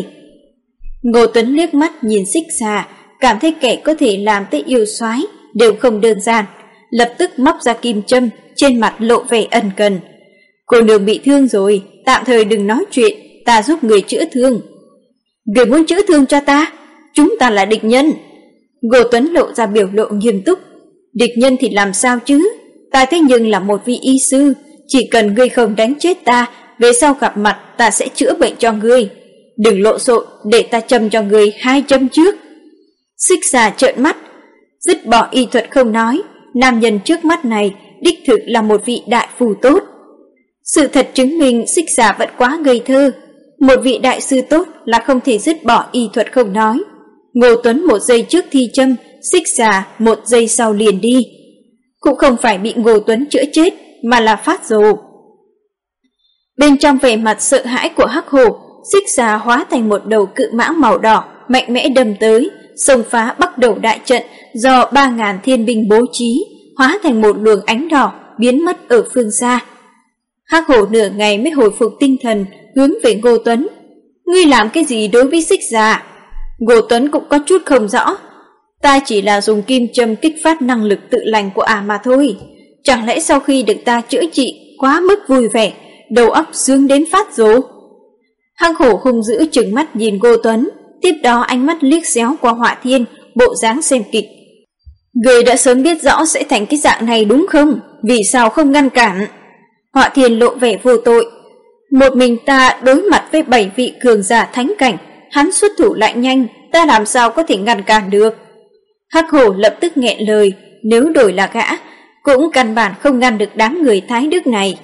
Ngô Tuấn liếc mắt nhìn Xích Xà, cảm thấy kẻ có thể làm tới yêu soái đều không đơn giản, lập tức móc ra kim châm, trên mặt lộ vẻ ân cần. Cô nương bị thương rồi, tạm thời đừng nói chuyện, ta giúp người chữa thương. Người muốn chữa thương cho ta? Chúng ta là địch nhân. Ngô Tuấn lộ ra biểu lộ nghiêm túc. Địch nhân thì làm sao chứ? Ta thế nhưng là một vị y sư, chỉ cần ngươi không đánh chết ta, về sau gặp mặt ta sẽ chữa bệnh cho ngươi. Đừng lộn xộn, để ta châm cho ngươi 2 châm trước. Xích Xà trợn mắt, dứt bỏ y thuật không nói, nam nhân trước mắt này đích thực là một vị đại phù tốt. Sự thật chứng minh Xích Xà vẫn quá ngây thơ. Một vị đại sư tốt là không thể dứt bỏ y thuật không nói. Ngô Tuấn 1 giây trước thi châm, Xích Xà 1 giây sau liền đi. Cũng không phải bị Ngô Tuấn chữa chết, mà là phát rồ. Bên trong vẻ mặt sợ hãi của Hắc Hổ, Xích Xà hóa thành một đầu cự mãng màu đỏ, mạnh mẽ đâm tới, xông phá Bắc Đầu đại trận do 3000 thiên binh bố trí, hóa thành một luồng ánh đỏ biến mất ở phương xa. Hắc Hổ nửa ngày mới hồi phục tinh thần, hướng về Ngô Tuấn. Ngươi làm cái gì đối với Xích Xà? Ngô Tuấn cũng có chút không rõ. Ta chỉ là dùng kim châm kích phát năng lực tự lành của ả mà thôi. Chẳng lẽ sau khi được ta chữa trị quá mức vui vẻ, đầu óc sướng đến phát rồ? Hắc Hổ hung dữ trừng mắt nhìn Ngô Tuấn, tiếp đó ánh mắt liếc xéo qua Họa Thiên, bộ dáng xem kịch. Người đã sớm biết rõ sẽ thành cái dạng này đúng không? Vì sao không ngăn cản? Họa Thiên lộ vẻ vô tội. Một mình ta đối mặt với 7 vị cường giả thánh cảnh, hắn xuất thủ lại nhanh, ta làm sao có thể ngăn cản được? Hắc Hổ lập tức nghẹn lời, nếu đổi là gã, cũng căn bản không ngăn được đám người Thái Đức này.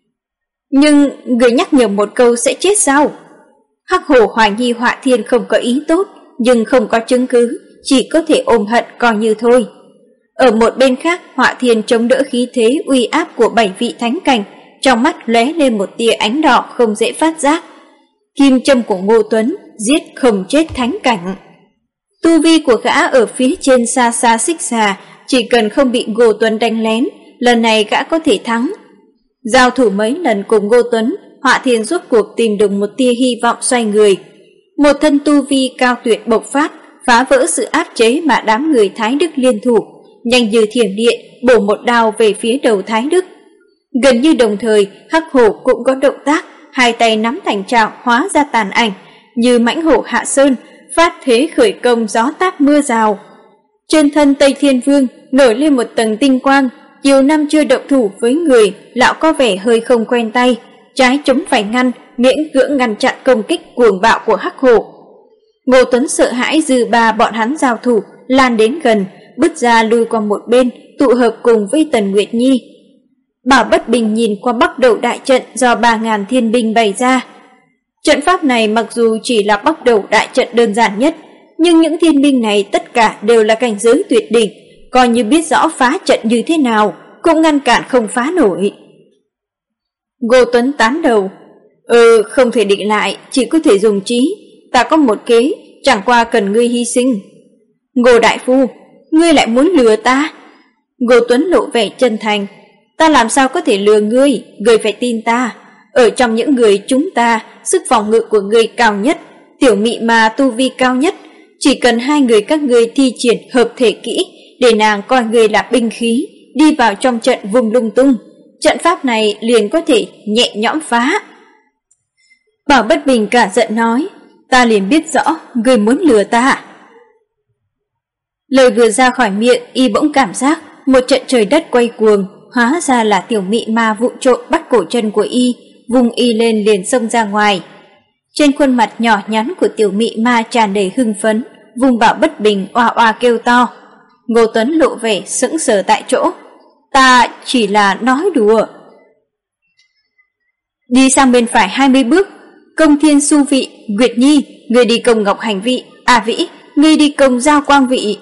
Nhưng người nhắc nhở một câu sẽ chết sao? Hắc Hổ hoài nghi Họa Thiên không có ý tốt, nhưng không có chứng cứ, chỉ có thể ôm hận coi như thôi. Ở một bên khác, Họa Thiên chống đỡ khí thế uy áp của 7 vị thánh cảnh, trong mắt lóe lên một tia ánh đỏ không dễ phát giác. Kim châm của Ngô Tuấn giết không chết thánh cảnh. Tu vi của gã ở phía trên xa xa Xích Xà, chỉ cần không bị Ngô Tuấn đánh lén, lần này gã có thể thắng. Giao thủ mấy lần cùng Ngô Tuấn, Họa Thiên rốt cuộc tìm được một tia hy vọng xoay người. Một thân tu vi cao tuyệt bộc phát, phá vỡ sự áp chế mà đám người Thái Đức liên thủ, nhanh như thiểm điện bổ một đao về phía đầu Thái Đức. Gần như đồng thời, Hắc Hổ cũng có động tác, hai tay nắm thành trảo hóa ra tàn ảnh, như mãnh hổ hạ sơn, phát thế khởi công gió táp mưa rào. Trên thân Tây Thiên Vương nổi lên một tầng tinh quang, nhiều năm chưa động thủ với người, lão có vẻ hơi không quen tay, trái chống phải ngăn, miễn cưỡng ngăn chặn công kích cuồng bạo của Hắc Hổ. Ngô Tuấn sợ hãi dư ba bọn hắn giao thủ, lan đến gần, bứt ra lui qua một bên, tụ hợp cùng với Tần Nguyệt Nhi. Bảo Bất Bình nhìn qua Bắc Đầu đại trận do 3000 thiên binh bày ra. Trận pháp này mặc dù chỉ là Bắc Đầu đại trận đơn giản nhất, nhưng những thiên binh này tất cả đều là cảnh giới tuyệt đỉnh, coi như biết rõ phá trận như thế nào, cũng ngăn cản không phá nổi. Ngô Tuấn tán đầu. Không thể định lại, chỉ có thể dùng trí. Ta có một kế, chẳng qua cần ngươi hy sinh. Ngô đại phu, ngươi lại muốn lừa ta? Ngô Tuấn lộ vẻ chân thành. Ta làm sao có thể lừa ngươi, ngươi phải tin ta. Ở trong những người chúng ta, sức phòng ngự của ngươi cao nhất, tiểu mị mà tu vi cao nhất. Chỉ cần hai người các ngươi thi triển hợp thể kỹ, để nàng coi ngươi là binh khí, đi vào trong trận vùng lung tung, trận pháp này liền có thể nhẹ nhõm phá. Bảo Bất Bình cả giận nói, ta liền biết rõ ngươi muốn lừa ta. Lời vừa ra khỏi miệng, y bỗng cảm giác một trận trời đất quay cuồng, hóa ra là tiểu mị ma vụng trộm bắt cổ chân của y, vùng y lên liền xông ra ngoài. Trên khuôn mặt nhỏ nhắn của tiểu mị ma tràn đầy hưng phấn, vùng Bảo Bất Bình oa oa kêu to. Ngô Tuấn lộ vẻ sững sờ tại chỗ. Ta chỉ là nói đùa. Đi sang bên phải 20 bước, công Thiên Su vị, Nguyệt Nhi, người đi công Ngọc Hành vị, Vĩ, người đi công Giao Quang vị.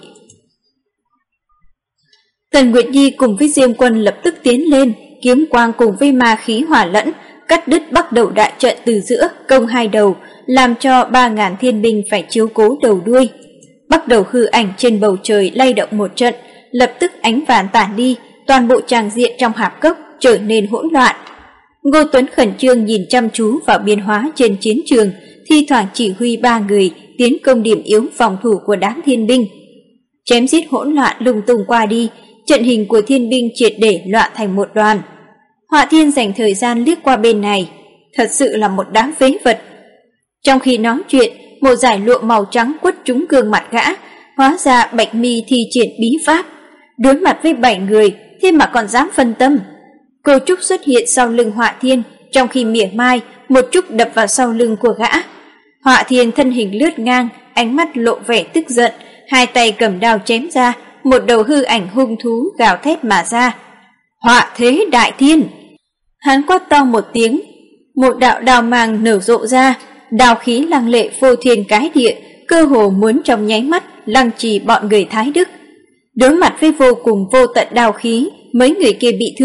Tần Nguyệt Nhi cùng với Diêm Quân lập tức tiến lên, kiếm quang cùng với ma khí hòa lẫn, cắt đứt Bắc Đầu đại trận từ giữa, công hai đầu, làm cho 3000 thiên binh phải chiếu cố đầu đuôi. Bắc Đầu hư ảnh trên bầu trời lay động một trận, lập tức ánh vàng tản đi, toàn bộ tràng diện trong hạp cốc trở nên hỗn loạn. Ngô Tuấn khẩn trương nhìn chăm chú vào biến hóa trên chiến trường, thi thoảng chỉ huy 3 người tiến công điểm yếu phòng thủ của đám thiên binh. Chém giết hỗn loạn lung tung qua đi, trận hình của thiên binh triệt để loạn thành một đoàn. Họa Thiên dành thời gian liếc qua bên này, thật sự là một đám phế vật. Trong khi nói chuyện, một dải lụa màu trắng quất trúng gương mặt gã, hóa ra Bạch Mi thi triển bí pháp. Đối mặt với 7 người, thế mà còn dám phân tâm. Cô Trúc xuất hiện sau lưng Họa Thiên, trong khi mỉa mai, một chút đập vào sau lưng của gã. Họa Thiên thân hình lướt ngang, ánh mắt lộ vẻ tức giận, hai tay cầm đao chém ra, một đầu hư ảnh hung thú gào thét mà ra. Họa thế đại thiên! Hắn quát to một tiếng, một đạo đao mang nở rộ ra, đao khí lăng lệ phô thiên cái địa, cơ hồ muốn trong nháy mắt lăng trì bọn người Thái Đức. Đối mặt với vô cùng vô tận đao khí, mấy người kia bị thương,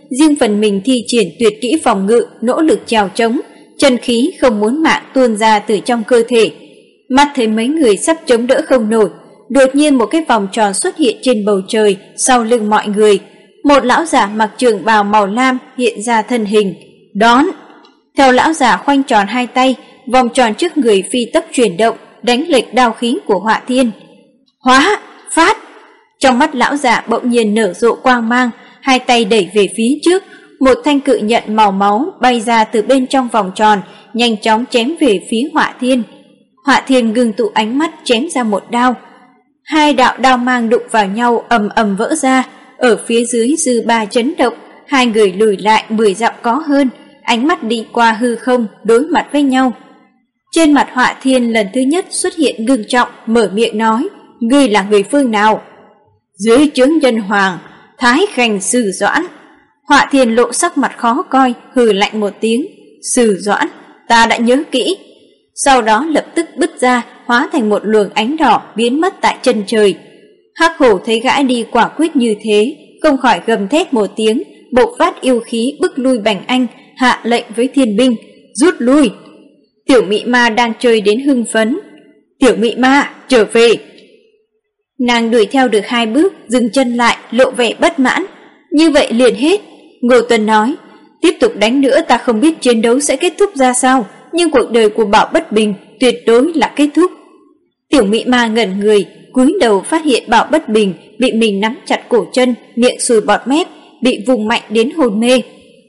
riêng phần mình thi triển tuyệt kỹ phòng ngự, nỗ lực trèo trống, chân khí không muốn mạng tuôn ra từ trong cơ thể. Mắt thấy mấy người sắp chống đỡ không nổi, đột nhiên một cái vòng tròn xuất hiện trên bầu trời sau lưng mọi người. Một lão giả mặc trường bào màu lam hiện ra thân hình, đón. Theo lão giả khoanh tròn hai tay, vòng tròn trước người phi tốc chuyển động, đánh lệch đao khí của Họa Thiên. Hóa, phát. Trong mắt lão giả bỗng nhiên nở rộ quang mang, hai tay đẩy về phía trước, một thanh cự nhận màu máu bay ra từ bên trong vòng tròn, nhanh chóng chém về phía Họa Thiên. Họa Thiên ngưng tụ ánh mắt chém ra một đao. Hai đạo đao mang đụng vào nhau ầm ầm vỡ ra, ở phía dưới dư ba chấn động, hai người lùi lại 10 dặm có hơn, ánh mắt đi qua hư không đối mặt với nhau. Trên mặt Họa Thiên lần thứ nhất xuất hiện ngưng trọng, mở miệng nói: "Ngươi là người phương nào?" "Dưới trướng nhân hoàng, Thái Khanh Sư Doãn." Họa Thiên lộ sắc mặt khó coi, hừ lạnh một tiếng: "Sư Doãn, ta đã nhớ kỹ." Sau đó lập tức bứt ra, hóa thành một luồng ánh đỏ biến mất tại chân trời. Hắc Hổ thấy gã đi quả quyết như thế, không khỏi gầm thét một tiếng, bộc phát yêu khí bức lui Bành Anh, hạ lệnh với thiên binh: "Rút lui." Tiểu Mị Ma đang chơi đến hưng phấn: "Tiểu Mị Ma, trở về." Nàng đuổi theo được 2 bước, dừng chân lại, lộ vẻ bất mãn: "Như vậy liền hết." Ngô Tuấn nói: "Tiếp tục đánh nữa ta không biết chiến đấu sẽ kết thúc ra sao, nhưng cuộc đời của Bảo Bất Bình tuyệt đối là kết thúc." Tiểu Mị Ma ngẩn người, cúi đầu phát hiện Bảo Bất Bình bị mình nắm chặt cổ chân, miệng sùi bọt mép, bị vùng mạnh đến hôn mê.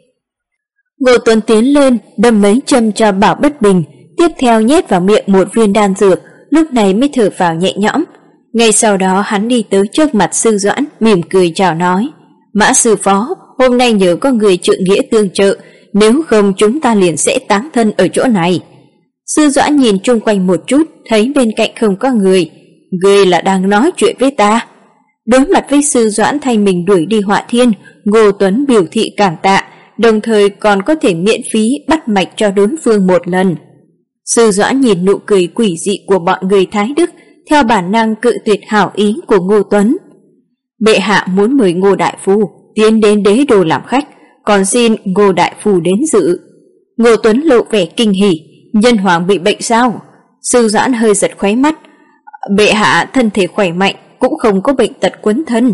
Ngô Tuấn tiến lên, đâm mấy châm cho Bảo Bất Bình, tiếp theo nhét vào miệng một viên đan dược, lúc này mới thở phào nhẹ nhõm. Ngay sau đó hắn đi tới trước mặt Sư Doãn, mỉm cười chào nói: "Mã sư phó, hôm nay nhờ có người trượng nghĩa tương trợ, nếu không chúng ta liền sẽ táng thân ở chỗ này." Sư Doãn nhìn chung quanh một chút, thấy bên cạnh không có người. "Ngươi là đang nói chuyện với ta?" Đối mặt với Sư Doãn thay mình đuổi đi Họa Thiên, Ngô Tuấn biểu thị cảm tạ, đồng thời còn có thể miễn phí bắt mạch cho đối phương một lần. Sư Doãn nhìn nụ cười quỷ dị của bọn người Thái Đức, theo bản năng cự tuyệt hảo ý của Ngô Tuấn. "Bệ hạ muốn mời Ngô đại phu tiến đến đế đô làm khách, còn xin Ngô đại phu đến dự." Ngô Tuấn lộ vẻ kinh hỉ: "Nhân hoàng bị bệnh sao?" Sư Doãn hơi giật khóe mắt: "Bệ hạ thân thể khỏe mạnh, cũng không có bệnh tật quấn thân."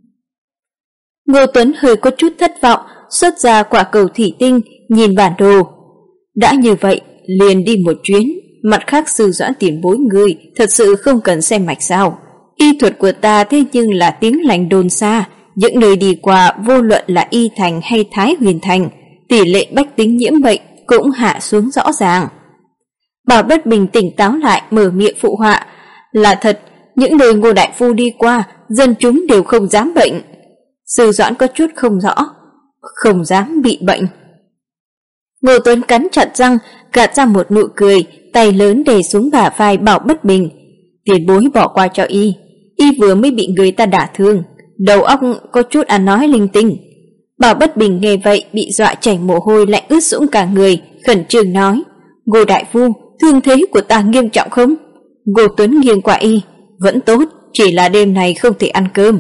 Ngô Tuấn hơi có chút thất vọng, xuất ra quả cầu thủy tinh, nhìn bản đồ. "Đã như vậy, liền đi một chuyến. Mặt khác Sư Doãn tiền bối người thật sự không cần xem mạch sao? Y thuật của ta thế nhưng là tiếng lành đồn xa, những nơi đi qua vô luận là Y Thành hay Thái Huyền Thành, tỷ lệ bách tính nhiễm bệnh cũng hạ xuống rõ ràng." Bảo Bất Bình tỉnh táo lại, mở miệng phụ họa: "Là thật, những nơi Ngô đại phu đi qua, dân chúng đều không dám bệnh." Sư Doãn có chút không rõ: "Không dám bị bệnh?" Ngô Tuấn cắn chặt răng, gạt ra một nụ cười, tay lớn đè xuống bả vai Bảo Bất Bình: "Tiền bối bỏ qua cho y vừa mới bị người ta đả thương, đầu óc có chút ăn nói linh tinh." Bảo Bất Bình nghe vậy bị dọa chảy mồ hôi lạnh ướt sũng cả người, khẩn trương nói: "Ngô đại phu, thương thế của ta nghiêm trọng không?" Ngô Tuấn nghiêng qua y: "Vẫn tốt, chỉ là đêm này không thể ăn cơm."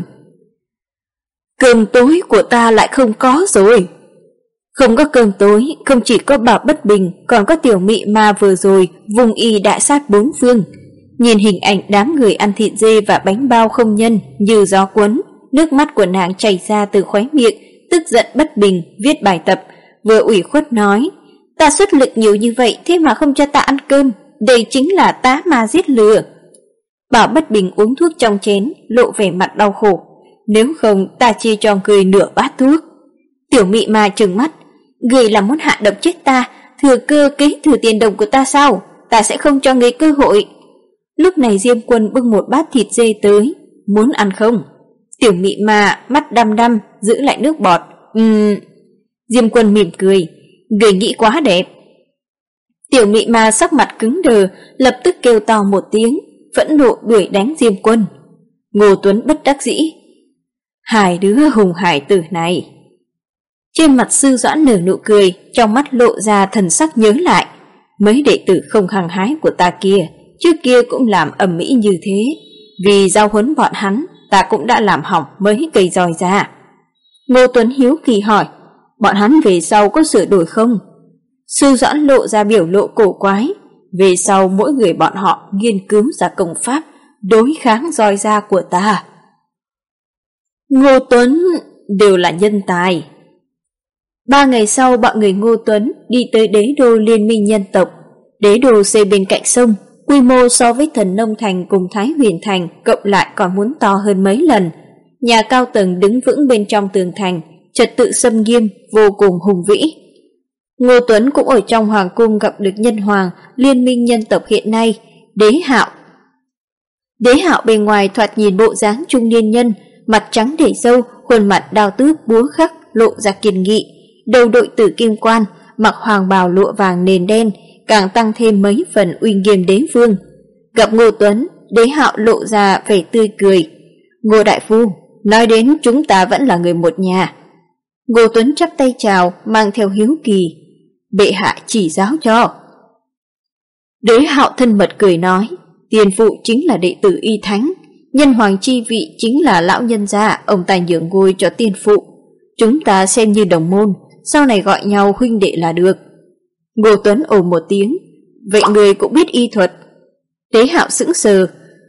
"Cơm tối của ta lại không có rồi." Không có cơm tối, không chỉ có Bảo Bất Bình, còn có Tiểu Mị Ma vừa rồi vùng y đại sát 4 phương. Nhìn hình ảnh đám người ăn thịt dê và bánh bao không nhân như gió cuốn, nước mắt của nàng chảy ra từ khóe miệng, tức giận bất bình, viết bài tập, vừa ủy khuất nói: "Ta xuất lực nhiều như vậy thế mà không cho ta ăn cơm, đây chính là tá ma giết lừa." Bảo Bất Bình uống thuốc trong chén, lộ vẻ mặt đau khổ: "Nếu không ta chia cho người nửa bát thuốc." Tiểu Mị Ma trừng mắt: "Người là muốn hạ độc chết ta, thừa cơ kế thừa tiền đồng của ta sao? Ta sẽ không cho người cơ hội." Lúc này Diêm Quân bưng một bát thịt dê tới: "Muốn ăn không?" Tiểu Mị Ma mắt đăm đăm giữ lại nước bọt: Diêm Quân mỉm cười: "Người nghĩ quá đẹp." Tiểu Mị Ma sắc mặt cứng đờ, lập tức kêu to một tiếng, phẫn nộ đuổi đánh Diêm Quân. Ngô Tuấn bất đắc dĩ: "Hai đứa hùng hải tử này." Trên mặt Sư Doãn nở nụ cười, trong mắt lộ ra thần sắc nhớ lại: "Mấy đệ tử không hăng hái của ta kia, trước kia cũng làm ầm ĩ như thế, vì giao huấn bọn hắn, ta cũng đã làm hỏng mấy cây roi ra." Ngô Tuấn hiếu kỳ hỏi: bọn hắn về sau có sửa đổi không? Sư Doãn lộ ra biểu lộ cổ quái. Về sau mỗi người bọn họ nghiên cứu ra công pháp đối kháng roi da của ta. Ngô Tuấn đều là nhân tài. 3 ngày sau, bọn người Ngô Tuấn đi tới đế đô Liên minh nhân tộc. Đế đô xây bên cạnh sông, quy mô so với Thần Nông Thành cùng Thái Huyền Thành cộng lại còn muốn to hơn mấy lần. Nhà cao tầng đứng vững bên trong tường thành, trật tự xâm nghiêm, vô cùng hùng vĩ. Ngô Tuấn cũng ở trong hoàng cung gặp được nhân hoàng Liên minh nhân tộc hiện nay, Đế Hạo. Đế Hạo bên ngoài thoạt nhìn bộ dáng trung niên nhân, mặt trắng để râu, khuôn mặt đao tước búa khắc lộ ra kiên nghị, đầu đội tử kim quan, mặc hoàng bào lụa vàng nền đen, càng tăng thêm mấy phần uy nghiêm đế vương. Gặp Ngô Tuấn, Đế Hạo lộ ra vẻ tươi cười. Ngô đại phu, nói đến chúng ta vẫn là người một nhà. Ngô Tuấn chắp tay chào, mang theo hiếu kỳ. Bệ hạ chỉ giáo cho. Đế Hạo thân mật cười nói, tiền phụ chính là đệ tử y thánh, nhân hoàng chi vị chính là lão nhân gia, ông ta nhường ngôi cho tiên phụ. Chúng ta xem như đồng môn, sau này gọi nhau huynh đệ là được. Ngô Tuấn ồ một tiếng, vậy người cũng biết y thuật? Đế Hạo sững sờ,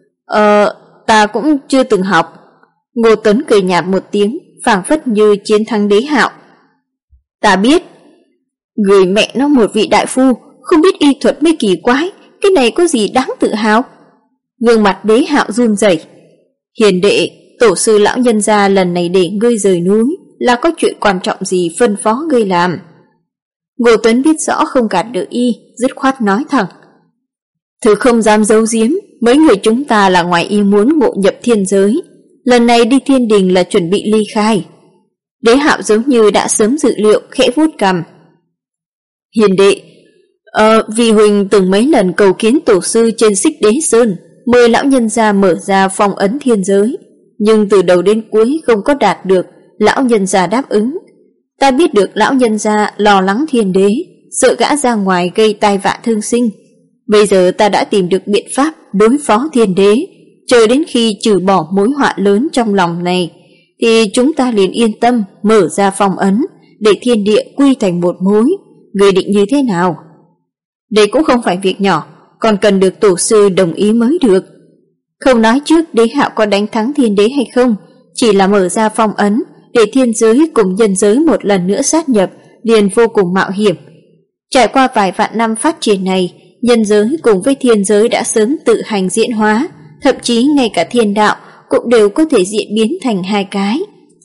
ta cũng chưa từng học. Ngô Tuấn cười nhạt một tiếng, phảng phất như chiến thắng Đế Hạo. Ta biết. Người mẹ nó một vị đại phu, không biết y thuật mới kỳ quái, cái này có gì đáng tự hào? Gương mặt Đế Hạo run rẩy. Hiền đệ, tổ sư lão nhân gia lần này để ngươi rời núi là có chuyện quan trọng gì phân phó ngươi làm? Ngô Tuấn biết rõ không gạt được y, dứt khoát nói thẳng. Thứ không dám giấu giếm, mấy người chúng ta là ngoài ý muốn ngộ nhập thiên giới, lần này đi thiên đình là chuẩn bị ly khai. Đế Hạo giống như đã sớm dự liệu, khẽ vuốt cằm. Hiền đệ, vì huynh từng mấy lần cầu kiến tổ sư trên Xích Đế Sơn, mời lão nhân gia mở ra phong ấn thiên giới, nhưng từ đầu đến cuối không có đạt được lão nhân gia đáp ứng. Ta biết được lão nhân gia lo lắng thiên đế, sợ gã ra ngoài gây tai vạ thương sinh. Bây giờ ta đã tìm được biện pháp đối phó thiên đế, chờ đến khi trừ bỏ mối họa lớn trong lòng này, thì chúng ta liền yên tâm mở ra phong ấn, để thiên địa quy thành một mối. Người định như thế nào? Đây cũng không phải việc nhỏ, còn cần được tổ sư đồng ý mới được. Không nói trước Đế Hạo có đánh thắng thiên đế hay không, chỉ là mở ra phong ấn để thiên giới cùng nhân giới một lần nữa sát nhập liền vô cùng mạo hiểm. Trải qua vài vạn năm phát triển này, nhân giới cùng với thiên giới đã sớm tự hành diễn hóa, thậm chí ngay cả thiên đạo cũng đều có thể diễn biến thành hai cái.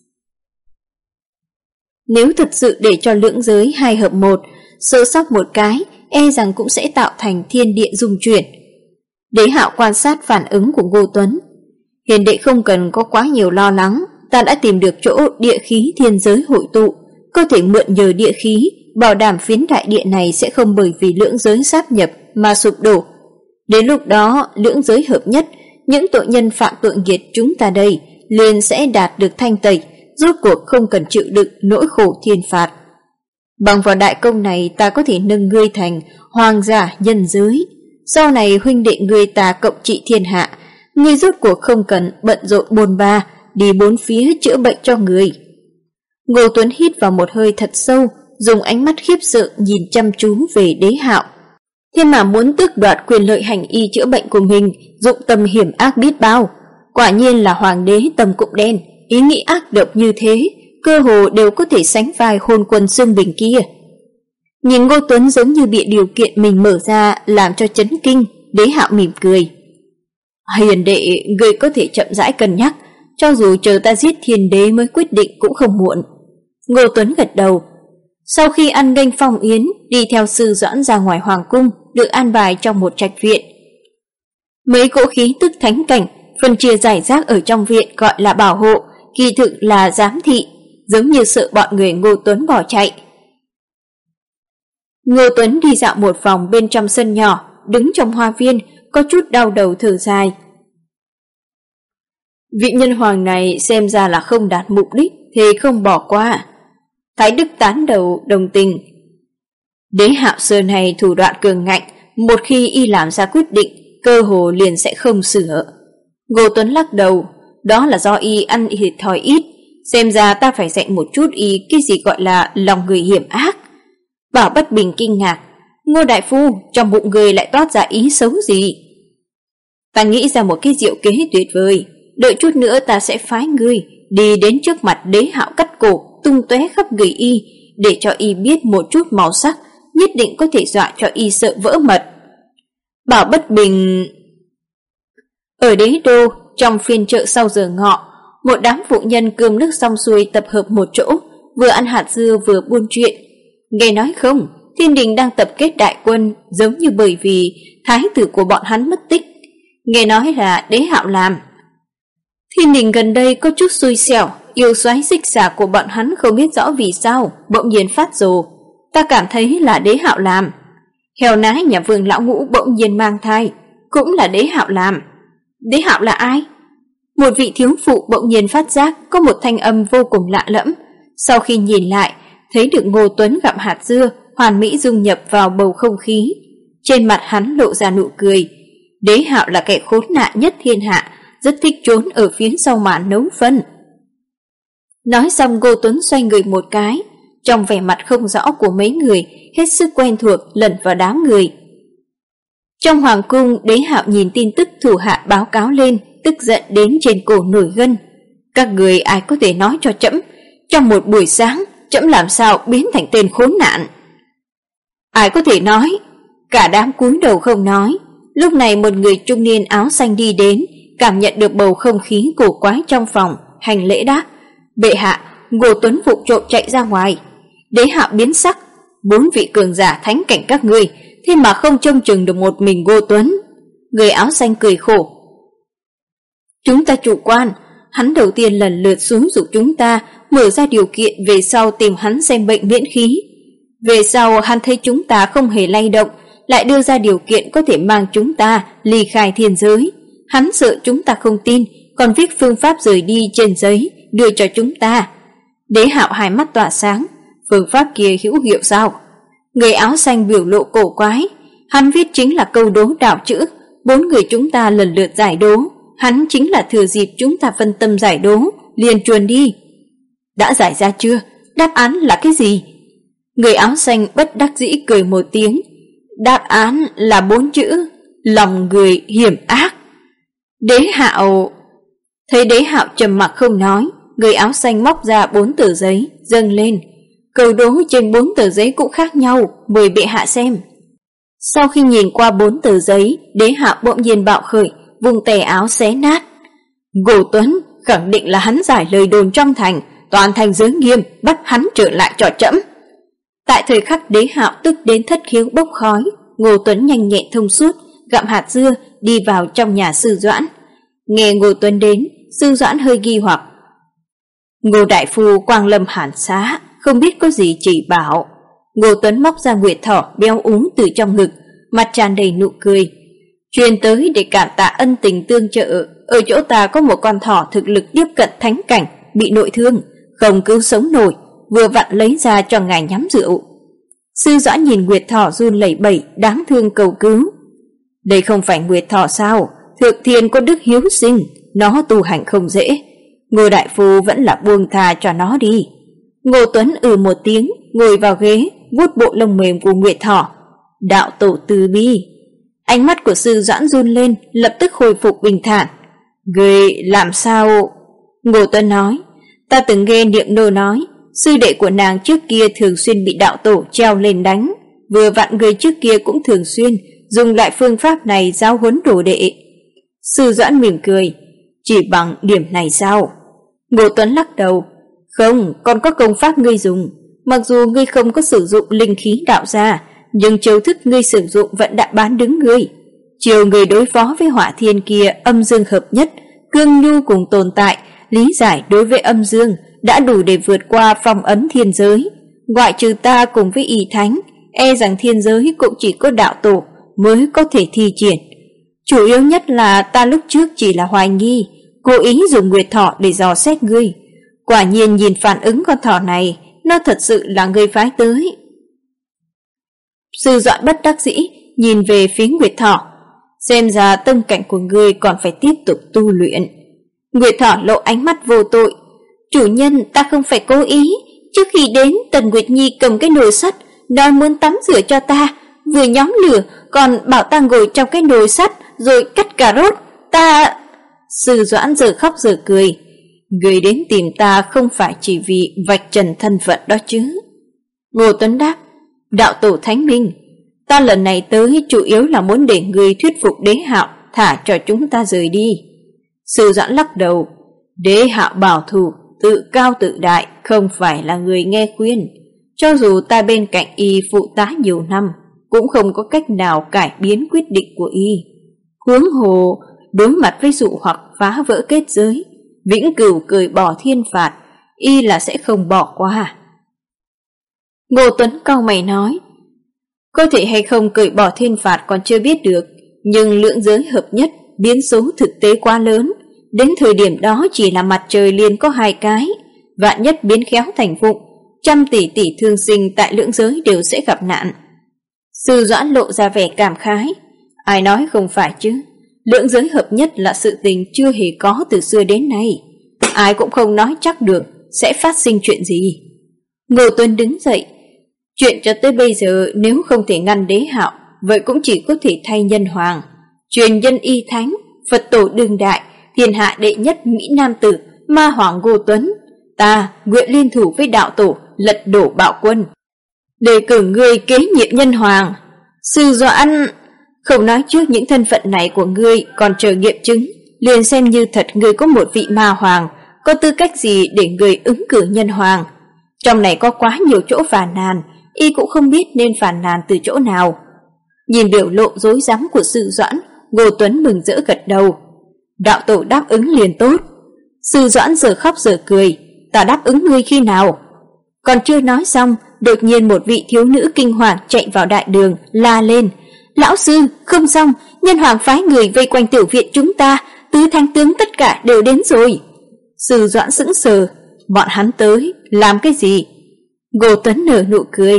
Nếu thật sự để cho lưỡng giới hai hợp một, sơ sót một cái, e rằng cũng sẽ tạo thành thiên địa rung chuyển. Đế Hạo quan sát phản ứng của Ngô Tuấn. Hiền đệ không cần có quá nhiều lo lắng, ta đã tìm được chỗ địa khí thiên giới hội tụ, có thể mượn nhờ địa khí, bảo đảm phiến đại địa này sẽ không bởi vì lưỡng giới sáp nhập mà sụp đổ. Đến lúc đó, lưỡng giới hợp nhất, những tội nhân phạm tội nghiệt chúng ta đây liền sẽ đạt được thanh tẩy, rốt cuộc không cần chịu đựng nỗi khổ thiên phạt. Bằng vào đại công này, ta có thể nâng ngươi thành hoàng giả nhân giới. Sau này huynh đệ ngươi ta cộng trị thiên hạ, ngươi rốt cuộc không cần bận rộn bôn ba, đi bốn phía chữa bệnh cho người. Ngô Tuấn hít vào một hơi thật sâu, dùng ánh mắt khiếp sợ nhìn chăm chú về Đế Hạo. Thế mà muốn tước đoạt quyền lợi hành y chữa bệnh của mình, dụng tâm hiểm ác biết bao. Quả nhiên là hoàng đế tâm cũng đen, ý nghĩ ác độc như thế, cơ hồ đều có thể sánh vai hôn quân xương bình kia. Nhìn Ngô Tuấn giống như bị điều kiện mình mở ra làm cho chấn kinh, Đế Hạo mỉm cười. Hiền đệ, người có thể chậm rãi cân nhắc, cho dù chờ ta giết thiên đế mới quyết định cũng không muộn. Ngô Tuấn gật đầu. Sau khi ăn nghênh phong yến, đi theo sư Doãn ra ngoài hoàng cung, được an bài trong một trạch viện. Mấy cỗ khí tức thánh cảnh phân chia rải rác ở trong viện gọi là bảo hộ, kỳ thực là giám thị, giống như sợ bọn người Ngô Tuấn bỏ chạy. Ngô Tuấn đi dạo một vòng bên trong sân nhỏ, đứng trong hoa viên, có chút đau đầu thở dài. Vị nhân hoàng này xem ra là không đạt mục đích thì không bỏ qua. Thái Đức tán đầu đồng tình. Đế Hạo Sơn này thủ đoạn cường ngạnh, một khi y làm ra quyết định, cơ hồ liền sẽ không sửa. Ngô Tuấn lắc đầu, đó là do y ăn thiệt thòi ít, xem ra ta phải dạy một chút y cái gì gọi là lòng người hiểm ác. Bảo Bất Bình kinh ngạc, Ngô đại phu, trong bụng người lại toát ra ý xấu gì? Ta nghĩ ra một cái diệu kế tuyệt vời, đợi chút nữa ta sẽ phái ngươi đi đến trước mặt Đế Hạo cắt cổ tung tóe khắp người y, để cho y biết một chút màu sắc, nhất định có thể dọa cho y sợ vỡ mật. Bảo Bất Bình. Ở Đế đô, trong phiên chợ sau giờ ngọ, một đám phụ nhân cơm nước xong xuôi tập hợp một chỗ, vừa ăn hạt dưa vừa buôn chuyện. Nghe nói không, Thiên Đình đang tập kết đại quân, giống như bởi vì thái tử của bọn hắn mất tích. Nghe nói là Đế Hạo làm. Thiên Đình gần đây có chút xui xẻo, yêu soái xích xà của bọn hắn không biết rõ vì sao bỗng nhiên phát rồ. Ta cảm thấy là Đế Hạo làm. Heo nái nhà Vương lão ngũ bỗng nhiên mang thai, cũng là Đế Hạo làm. Đế Hạo là ai? Một vị thiếu phụ bỗng nhiên phát giác có một thanh âm vô cùng lạ lẫm. Sau khi nhìn lại, thấy được Ngô Tuấn gặm hạt dưa, hoàn mỹ dung nhập vào bầu không khí. Trên mặt hắn lộ ra nụ cười. Đế Hạo là kẻ khốn nạn nhất thiên hạ, rất thích trốn ở phía sau màn nấu phân. Nói xong Ngô Tuấn xoay người một cái, trong vẻ mặt không rõ của mấy người, hết sức quen thuộc lẩn vào đám người. Trong hoàng cung, Đế Hạo nhìn tin tức thủ hạ báo cáo lên, tức giận đến trên cổ nổi gân. Các người ai có thể nói cho trẫm, trong một buổi sáng, trẫm làm sao biến thành tên khốn nạn? Ai có thể nói? Cả đám cúi đầu không nói. Lúc này một người trung niên áo xanh đi đến, cảm nhận được bầu không khí cổ quái trong phòng, hành lễ đáp: Bệ hạ, Ngô Tuấn vụng trộm chạy ra ngoài. Đế Hạo biến sắc: 4 vị cường giả thánh cảnh các ngươi, thế mà không trông chừng được một mình Ngô Tuấn. Người áo xanh cười khổ: Chúng ta chủ quan, hắn đầu tiên lần lượt xuống giục chúng ta mở ra điều kiện về sau tìm hắn xem bệnh miễn khí. Về sau hắn thấy chúng ta không hề lay động, lại đưa ra điều kiện có thể mang chúng ta ly khai thiên giới. Hắn sợ chúng ta không tin, còn viết phương pháp rời đi trên giấy đưa cho chúng ta. Đế Hạo hai mắt tỏa sáng: Phương pháp kia hữu hiệu sao? Người áo xanh biểu lộ cổ quái: Hắn viết chính là câu đố đảo chữ, 4 người chúng ta lần lượt giải đố, hắn chính là thừa dịp chúng ta phân tâm giải đố, liền chuồn đi. Đã giải ra chưa? Đáp án là cái gì? Người áo xanh bất đắc dĩ cười một tiếng: Đáp án là 4 chữ: lòng người hiểm ác. Đế Hạo. Thấy Đế Hạo trầm mặc không nói, người áo xanh móc ra 4 tờ giấy, dâng lên. Câu đố trên 4 tờ giấy cũng khác nhau, mời bệ hạ xem. Sau khi nhìn qua 4 tờ giấy, Đế Hạo bỗng nhiên bạo khởi, vùng tè áo xé nát. Ngô Tuấn, khẳng định là hắn giải lời đồn trong thành, toàn thành giới nghiêm, bắt hắn trở lại cho trẫm. Tại thời khắc Đế Hạo tức đến thất khiếu bốc khói, Ngô Tuấn nhanh nhẹn thông suốt, gặm hạt dưa, đi vào trong nhà Sư Doãn. Nghe Ngô Tuấn đến, Sư Doãn hơi nghi hoặc. Ngô đại phu quang lâm hàn xá, không biết có gì chỉ bảo. Ngô Tuấn móc ra nguyệt thỏ béo úng từ trong ngực, mặt tràn đầy nụ cười. Truyền tới để cảm tạ ân tình tương trợ, ở chỗ ta có một con thỏ thực lực tiếp cận thánh cảnh, bị nội thương, không cứu sống nổi, vừa vặn lấy ra cho ngài nhắm rượu. Sư Doãn nhìn nguyệt thỏ run lẩy bẩy, đáng thương cầu cứu. Đây không phải nguyệt thỏ sao? Thượng thiên có đức hiếu sinh, nó tu hành không dễ. Ngô đại phu vẫn là buông tha cho nó đi. Ngô Tuấn một tiếng, ngồi vào ghế, vuốt bộ lông mềm của nguyệt thỏ. Đạo tổ từ bi. Ánh mắt của Sư Doãn run lên, lập tức hồi phục bình thản. Người làm sao? Ngô Tuấn nói, ta từng nghe Niệm Nô nói, sư đệ của nàng trước kia thường xuyên bị đạo tổ treo lên đánh. Vừa vặn người trước kia cũng thường xuyên dùng lại phương pháp này giáo huấn đồ đệ. Sư Doãn mỉm cười, chỉ bằng điểm này sao? Ngô Tuấn lắc đầu, không, còn có công pháp ngươi dùng. Mặc dù ngươi không có sử dụng linh khí đạo gia, nhưng chiêu thức ngươi sử dụng vẫn đã bán đứng ngươi. Chiều người đối phó với hỏa thiên kia âm dương hợp nhất, cương nhu cùng tồn tại, lý giải đối với âm dương đã đủ để vượt qua phong ấn thiên giới. Ngoại trừ ta cùng với y thánh, e rằng thiên giới cũng chỉ có đạo tổ mới có thể thi triển. Chủ yếu nhất là ta lúc trước chỉ là hoài nghi, cố ý dùng nguyệt thỏ để dò xét ngươi. Quả nhiên nhìn phản ứng con thỏ này, nó thật sự là ngươi phái tới. Sư Doãn bất đắc dĩ nhìn về phía nguyệt thỏ, xem ra tâm cảnh của ngươi còn phải tiếp tục tu luyện. Nguyệt thỏ lộ ánh mắt vô tội, Chủ nhân, ta không phải cố ý. Trước khi đến, Tần Nguyệt Nhi cầm cái nồi sắt, nói muốn tắm rửa cho ta, vừa nhóm lửa còn bảo ta ngồi trong cái nồi sắt rồi cắt cà rốt. Ta... Sư Doãn giờ khóc giờ cười. Người đến tìm ta không phải chỉ vì vạch trần thân phận đó chứ. Ngô Tuấn đáp, đạo tổ thánh minh, ta lần này tới chủ yếu là muốn để người thuyết phục Đế Hạo thả cho chúng ta rời đi. Sư Doãn lắc đầu, Đế Hạo bảo thủ, tự cao tự đại, không phải là người nghe khuyên. Cho dù ta bên cạnh y phụ tá nhiều năm, cũng không có cách nào cải biến quyết định của y. Huống hồ, đối mặt với dụ hoặc phá vỡ kết giới, vĩnh cửu cởi bỏ thiên phạt, y là sẽ không bỏ qua. Ngô Tuấn cau mày nói, có thể hay không cởi bỏ thiên phạt còn chưa biết được, nhưng lượng giới hợp nhất biến số thực tế quá lớn, đến thời điểm đó chỉ là mặt trời liền có 2 cái, vạn nhất biến khéo thành vụng, trăm tỷ tỷ thương sinh tại lưỡng giới đều sẽ gặp nạn. Sư Doãn lộ ra vẻ cảm khái, ai nói không phải chứ, lưỡng giới hợp nhất là sự tình chưa hề có từ xưa đến nay, ai cũng không nói chắc được sẽ phát sinh chuyện gì. Ngô Tuấn đứng dậy, chuyện cho tới bây giờ nếu không thể ngăn Đế Hạo, vậy cũng chỉ có thể thay nhân hoàng, truyền nhân y thánh, Phật tổ đương đại, thiên hạ đệ nhất Mỹ Nam tử, ma hoàng Ngô Tuấn. Ta nguyện liên thủ với đạo tổ lật đổ bạo quân, đề cử ngươi kế nhiệm nhân hoàng. Sư Doãn, không nói trước những thân phận này của ngươi còn chờ nghiệm chứng, liền xem như thật ngươi có một vị ma hoàng, có tư cách gì để ngươi ứng cử nhân hoàng? Trong này có quá nhiều chỗ phàn nàn, y cũng không biết nên phàn nàn từ chỗ nào. Nhìn biểu lộ rối rắm của Sư Doãn, Ngô Tuấn mừng rỡ gật đầu. Đạo tổ đáp ứng liền tốt. Sư Doãn giờ khóc giờ cười, ta đáp ứng ngươi khi nào? Còn chưa nói xong, đột nhiên một vị thiếu nữ kinh hoàng chạy vào đại đường, la lên, lão sư, không xong, nhân hoàng phái người vây quanh tiểu viện chúng ta, tứ thánh tướng tất cả đều đến rồi. Sư Doãn sững sờ, bọn hắn tới, làm cái gì? Ngô Tuấn nở nụ cười,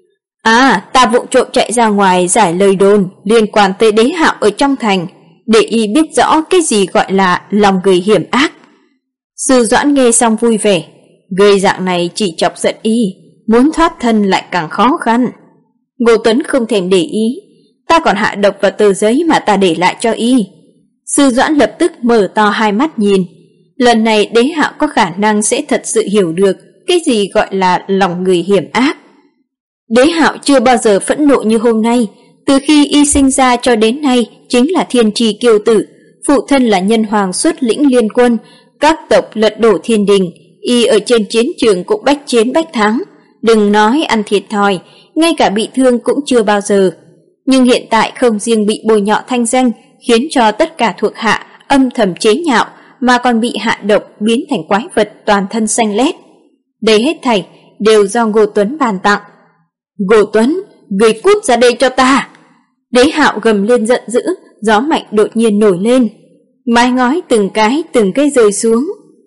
ta vụng trộm chạy ra ngoài giải lời đồn liên quan tới Đế Hạo ở trong thành, để y biết rõ cái gì gọi là lòng người hiểm ác. Sư Doãn nghe xong vui vẻ, gây dạng này chỉ chọc giận y, muốn thoát thân lại càng khó khăn. Ngô Tuấn không thèm để ý, ta còn hạ độc vào tờ giấy mà ta để lại cho y. Sư Doãn lập tức mở to hai mắt nhìn, lần này Đế Hạo có khả năng sẽ thật sự hiểu được cái gì gọi là lòng người hiểm ác. Đế Hạo chưa bao giờ phẫn nộ như hôm nay, từ khi y sinh ra cho đến nay chính là thiên tri kiêu tử, phụ thân là nhân hoàng xuất lĩnh liên quân, các tộc lật đổ thiên đình, y ở trên chiến trường cũng bách chiến bách thắng, đừng nói ăn thiệt thòi, ngay cả bị thương cũng chưa bao giờ. Nhưng hiện tại không riêng bị bôi nhọ thanh danh, khiến cho tất cả thuộc hạ âm thầm chế nhạo, mà còn bị hạ độc biến thành quái vật toàn thân xanh lét. Đây hết thảy đều do Ngô Tuấn ban tặng. Ngô Tuấn, người cút ra đây cho ta! Đế Hạo gầm lên giận dữ, gió mạnh đột nhiên nổi lên, mái ngói từng cái rơi xuống.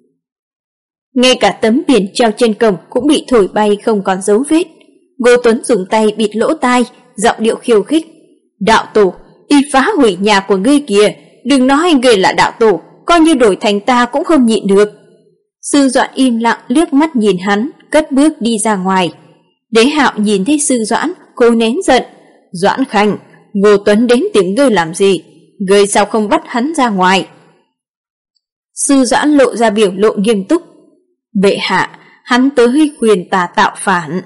Ngay cả tấm biển treo trên cổng cũng bị thổi bay không còn dấu vết. Ngô Tuấn dùng tay bịt lỗ tai, giọng điệu khiêu khích, đạo tổ, y phá hủy nhà của ngươi kìa, đừng nói ngươi là đạo tổ, coi như đổi thành ta cũng không nhịn được. Sư Doãn im lặng liếc mắt nhìn hắn, cất bước đi ra ngoài. Đế Hạo nhìn thấy Sư Doãn, cố nén giận, Doãn Khanh, Ngô Tuấn đến tìm ngươi làm gì? Ngươi sao không bắt hắn ra ngoài? Sư Doãn lộ ra biểu lộ nghiêm túc, bệ hạ, hắn tới khuyên ta tạo phản.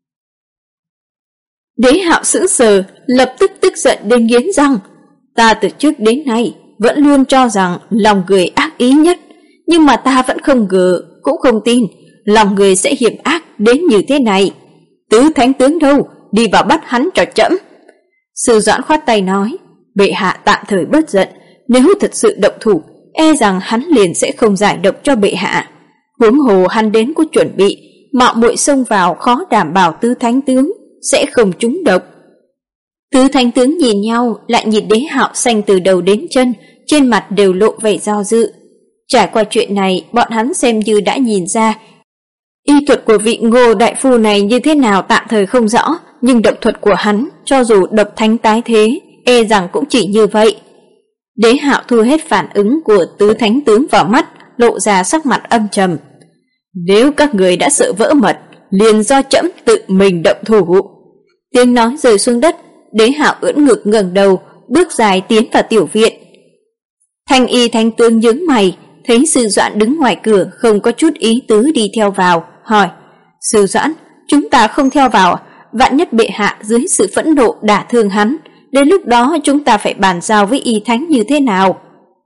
Đế Hạo sững sờ, lập tức tức giận đến nghiến răng, ta từ trước đến nay vẫn luôn cho rằng lòng người ác ý nhất, nhưng mà ta vẫn không ngờ, cũng không tin lòng người sẽ hiểm ác đến như thế này. Tứ thánh tướng đâu, đi vào bắt hắn cho trẫm. Sư Doãn khoát tay nói, bệ hạ tạm thời bớt giận, nếu thật sự động thủ, e rằng hắn liền sẽ không giải độc cho bệ hạ. Huống hồ hắn đến có chuẩn bị, mạo muội xông vào khó đảm bảo tứ thánh tướng sẽ không trúng độc. Tứ thánh tướng nhìn nhau, lại nhìn Đế Hạo xanh từ đầu đến chân, trên mặt đều lộ vẻ do dự. Trải qua chuyện này, bọn hắn xem như đã nhìn ra y thuật của vị Ngô đại phu này như thế nào tạm thời không rõ, nhưng độc thuật của hắn, cho dù độc thánh tái thế, e rằng cũng chỉ như vậy. Đế Hạo thu hết phản ứng của tứ thánh tướng vào mắt, lộ ra sắc mặt âm trầm. Nếu các người đã sợ vỡ mật, liền do trẫm tự mình động thủ. Tiếng nói rơi xuống đất, Đế Hạo ưỡn ngực ngẩng đầu, bước dài tiến vào tiểu viện. Thanh y thánh tướng nhướng mày, thấy Sư Doãn đứng ngoài cửa không có chút ý tứ đi theo vào, hỏi: Sư Doãn, chúng ta không theo vào, vạn nhất bệ hạ dưới sự phẫn nộ đả thương hắn, đến lúc đó chúng ta phải bàn giao với y thánh như thế nào?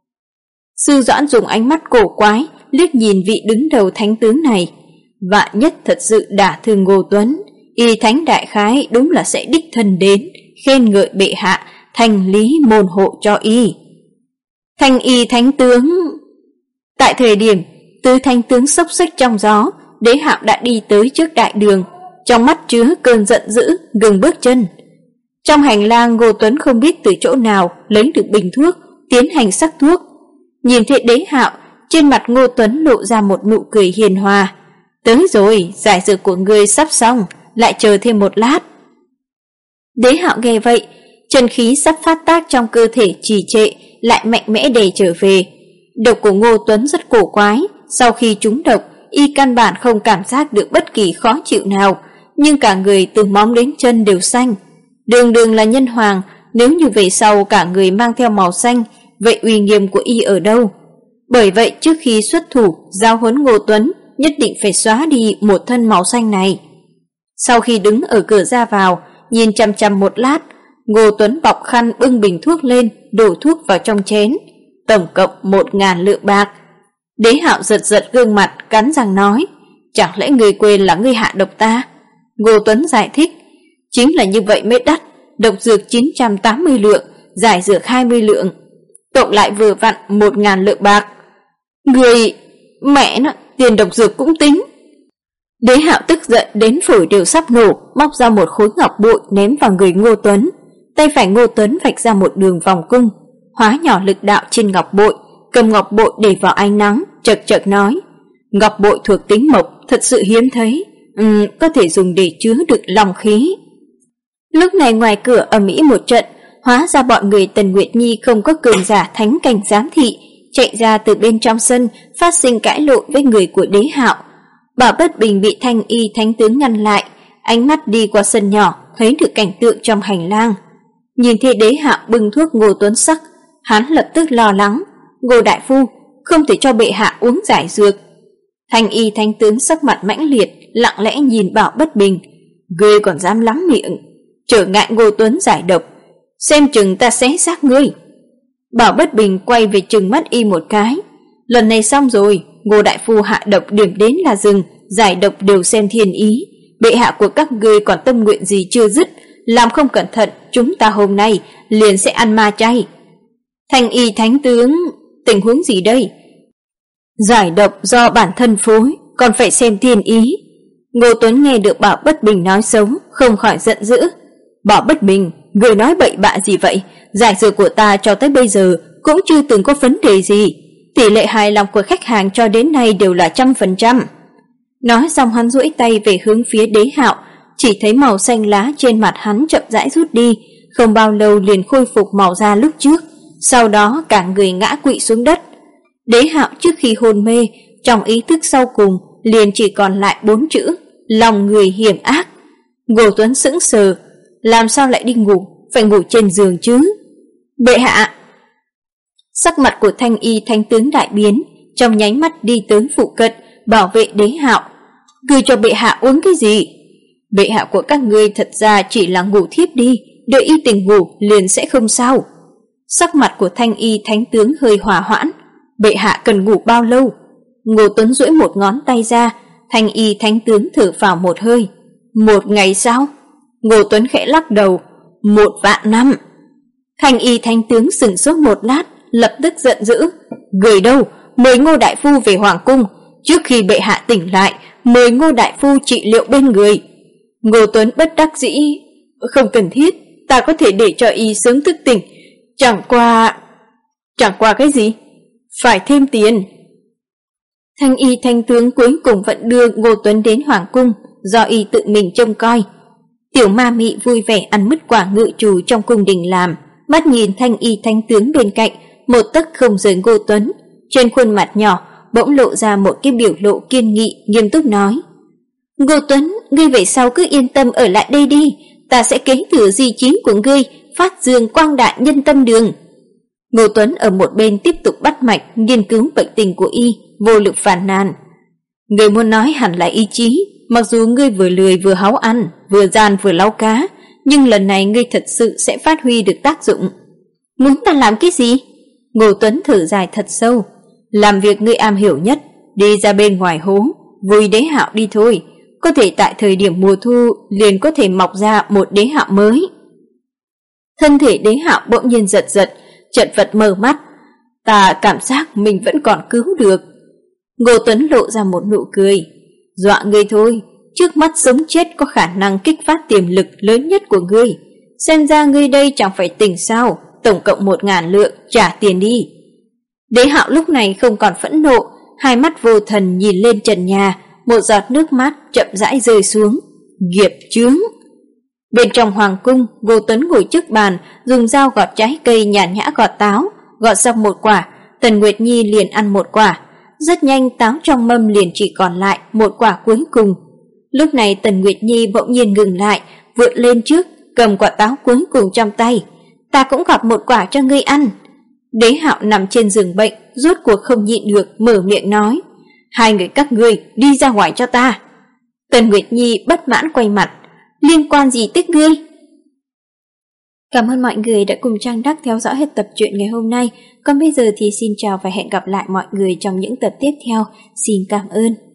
Sư Doãn dùng ánh mắt cổ quái liếc nhìn vị đứng đầu thánh tướng này. Vạn nhất thật sự đả thương Ngô Tuấn, y thánh đại khái đúng là sẽ đích thân đến khen ngợi bệ hạ, thành lý môn hộ cho y. Thanh y thánh tướng. Tại thời điểm tứ thánh tướng xốc xếch trong gió, Đế Hạo đã đi tới trước đại đường, trong mắt chứa cơn giận dữ, ngừng bước chân. Trong hành lang, Ngô Tuấn không biết từ chỗ nào lấy được bình thuốc, tiến hành sắc thuốc. Nhìn thấy Đế Hạo, trên mặt Ngô Tuấn lộ ra một nụ cười hiền hòa. Tới rồi, giải dược của ngươi sắp xong, lại chờ thêm một lát. Đế Hạo nghe vậy, chân khí sắp phát tác trong cơ thể trì trệ, lại mạnh mẽ đẩy trở về. Độc của Ngô Tuấn rất cổ quái, sau khi trúng độc, y căn bản không cảm giác được bất kỳ khó chịu nào, nhưng cả người từ móng đến chân đều xanh. Đường đường là nhân hoàng, nếu như về sau cả người mang theo màu xanh, vậy uy nghiêm của y ở đâu? Bởi vậy trước khi xuất thủ giao huấn Ngô Tuấn, nhất định phải xóa đi một thân màu xanh này. Sau khi đứng ở cửa ra vào, nhìn chằm chằm một lát, Ngô Tuấn bọc khăn bưng bình thuốc lên, đổ thuốc vào trong chén, tổng cộng 1000 lượng bạc. Đế Hạo giật giật gương mặt, cắn răng nói: Chẳng lẽ ngươi quên là ngươi hạ độc ta? Ngô Tuấn giải thích: Chính là như vậy mới đắt, độc dược 980 lượng, giải dược 20 lượng, cộng lại vừa vặn 1000 lượng bạc. Người mẹ nó, tiền độc dược cũng tính. Đế Hạo tức giận đến phổi đều sắp nổ, móc ra một khối ngọc bội ném vào người Ngô Tuấn. Tay phải Ngô Tuấn vạch ra một đường vòng cung, hóa nhỏ lực đạo trên ngọc bội, cầm ngọc bội để vào ánh nắng, chậc chậc nói: Ngọc bội thuộc tính mộc, thật sự hiếm thấy, có thể dùng để chứa đựng long khí. Lúc này ngoài cửa ầm ĩ một trận, hóa ra bọn người Tần Nguyệt Nhi không có cường giả thánh cảnh giám thị, chạy ra từ bên trong sân, phát sinh cãi lộn với người của Đế Hạo. Bảo Bất Bình bị Thanh y thánh tướng ngăn lại, ánh mắt đi qua sân nhỏ, thấy được cảnh tượng trong hành lang. Nhìn thấy Đế Hạo bưng thuốc Ngô Tuấn sắc, hắn lập tức lo lắng: Ngô đại phu, không thể cho bệ hạ uống giải dược. Thanh y thánh tướng sắc mặt mãnh liệt, lặng lẽ nhìn Bảo Bất Bình: Ngươi còn dám lắm miệng, trở ngại Ngô Tuấn giải độc, xem chừng ta xé xác ngươi. Bảo Bất Bình quay về trừng mắt y một cái: Lần này xong rồi, Ngô đại phu hạ độc điểm đến là dừng, giải độc đều xem thiên ý, bệ hạ của các ngươi còn tâm nguyện gì chưa dứt, làm không cẩn thận chúng ta hôm nay liền sẽ ăn ma chay. Thanh y thánh tướng, tình huống gì đây? Giải độc do bản thân phối, còn phải xem thiên ý. Ngô Tuấn nghe được Bảo Bất Bình nói xấu, không khỏi giận dữ: Bảo Bất Bình, người nói bậy bạ gì vậy? Giải dược của ta cho tới bây giờ cũng chưa từng có vấn đề gì, tỷ lệ hài lòng của khách hàng cho đến nay đều là 100%. Nói xong hắn duỗi tay về hướng phía Đế Hạo, chỉ thấy màu xanh lá trên mặt hắn chậm rãi rút đi, không bao lâu liền khôi phục màu da lúc trước, sau đó cả người ngã quỵ xuống đất. Đế Hạo trước khi hôn mê, trong ý thức sau cùng liền chỉ còn lại 4 chữ: lòng người hiểm ác. Ngô Tuấn sững sờ, làm sao lại đi ngủ, phải ngủ trên giường chứ? Bệ hạ! Sắc mặt của Thanh y thánh tướng đại biến, trong nháy mắt đi tới phụ cận bảo vệ Đế Hạo. Ngươi cho bệ hạ uống cái gì? Bệ hạ của các ngươi thật ra chỉ là ngủ thiếp đi, đợi y tỉnh ngủ liền sẽ không sao. Sắc mặt của Thanh y thánh tướng hơi hỏa hoãn. Bệ hạ cần ngủ bao lâu? Ngô Tuấn duỗi một ngón tay ra. Thanh y thánh tướng thở phào một hơi. 1 ngày sao? Ngô Tuấn khẽ lắc đầu. 1 vạn năm. Thanh y thánh tướng sững sốt một lát, lập tức giận dữ. Người đâu? Mời Ngô đại phu về hoàng cung, trước khi bệ hạ tỉnh lại, mời Ngô đại phu trị liệu bên người. Ngô Tuấn bất đắc dĩ: Không cần thiết, ta có thể để cho y sớm thức tỉnh, chẳng qua cái gì? Phải thêm tiền. Thanh y thanh tướng cuối cùng vẫn đưa Ngô Tuấn đến hoàng cung, do y tự mình trông coi. Tiểu ma mị vui vẻ ăn mứt quả ngự chủ trong cung đình làm, mắt nhìn Thanh y thanh tướng bên cạnh, một tấc không rời Ngô Tuấn. Trên khuôn mặt nhỏ bỗng lộ ra một cái biểu lộ kiên nghị, nghiêm túc nói: Ngô Tuấn, ngươi về sau cứ yên tâm ở lại đây đi, ta sẽ kế thừa di chí của ngươi, phát dương quang đại nhân tâm đường. Ngô Tuấn ở một bên tiếp tục bắt mạch nghiên cứu bệnh tình của y, vô lực phàn nàn: Ngươi muốn nói hẳn là ý chí, mặc dù ngươi vừa lười vừa háu ăn, vừa gian vừa lau cá, nhưng lần này ngươi thật sự sẽ phát huy được tác dụng. Muốn ta làm cái gì? Ngô Tuấn thở dài thật sâu: Làm việc ngươi am hiểu nhất, đi ra bên ngoài hố, vui Đế Hạo đi thôi, có thể tại thời điểm mùa thu liền có thể mọc ra một Đế Hạo mới. Thân thể Đế Hạo bỗng nhiên giật giật, chật vật mở mắt. Ta cảm giác mình vẫn còn cứu được. Ngô Tuấn lộ ra một nụ cười: Dọa ngươi thôi, trước mắt sống chết có khả năng kích phát tiềm lực lớn nhất của ngươi. Xem ra ngươi đây chẳng phải tỉnh sao, tổng cộng 1000 lượng, trả tiền đi. Đế Hạo lúc này không còn phẫn nộ, hai mắt vô thần nhìn lên trần nhà, một giọt nước mắt chậm rãi rơi xuống. Nghiệp chướng. Bên trong hoàng cung, Ngô Tuấn ngồi trước bàn, dùng dao gọt trái cây nhàn nhã gọt táo, gọt xong một quả, Tần Nguyệt Nhi liền ăn một quả. Rất nhanh táo trong mâm liền chỉ còn lại một quả cuối cùng. Lúc này Tần Nguyệt Nhi bỗng nhiên ngừng lại, vượt lên trước, cầm quả táo cuối cùng trong tay. Ta cũng gọt một quả cho ngươi ăn. Đế Hạo nằm trên giường bệnh, rốt cuộc không nhịn được, mở miệng nói: Hai người các ngươi đi ra ngoài cho ta. Tần Nguyệt Nhi bất mãn quay mặt: Liên quan gì tới ngươi? Cảm ơn mọi người đã cùng Trang Đắc theo dõi hết tập truyện ngày hôm nay. Còn bây giờ thì xin chào và hẹn gặp lại mọi người trong những tập tiếp theo. Xin cảm ơn.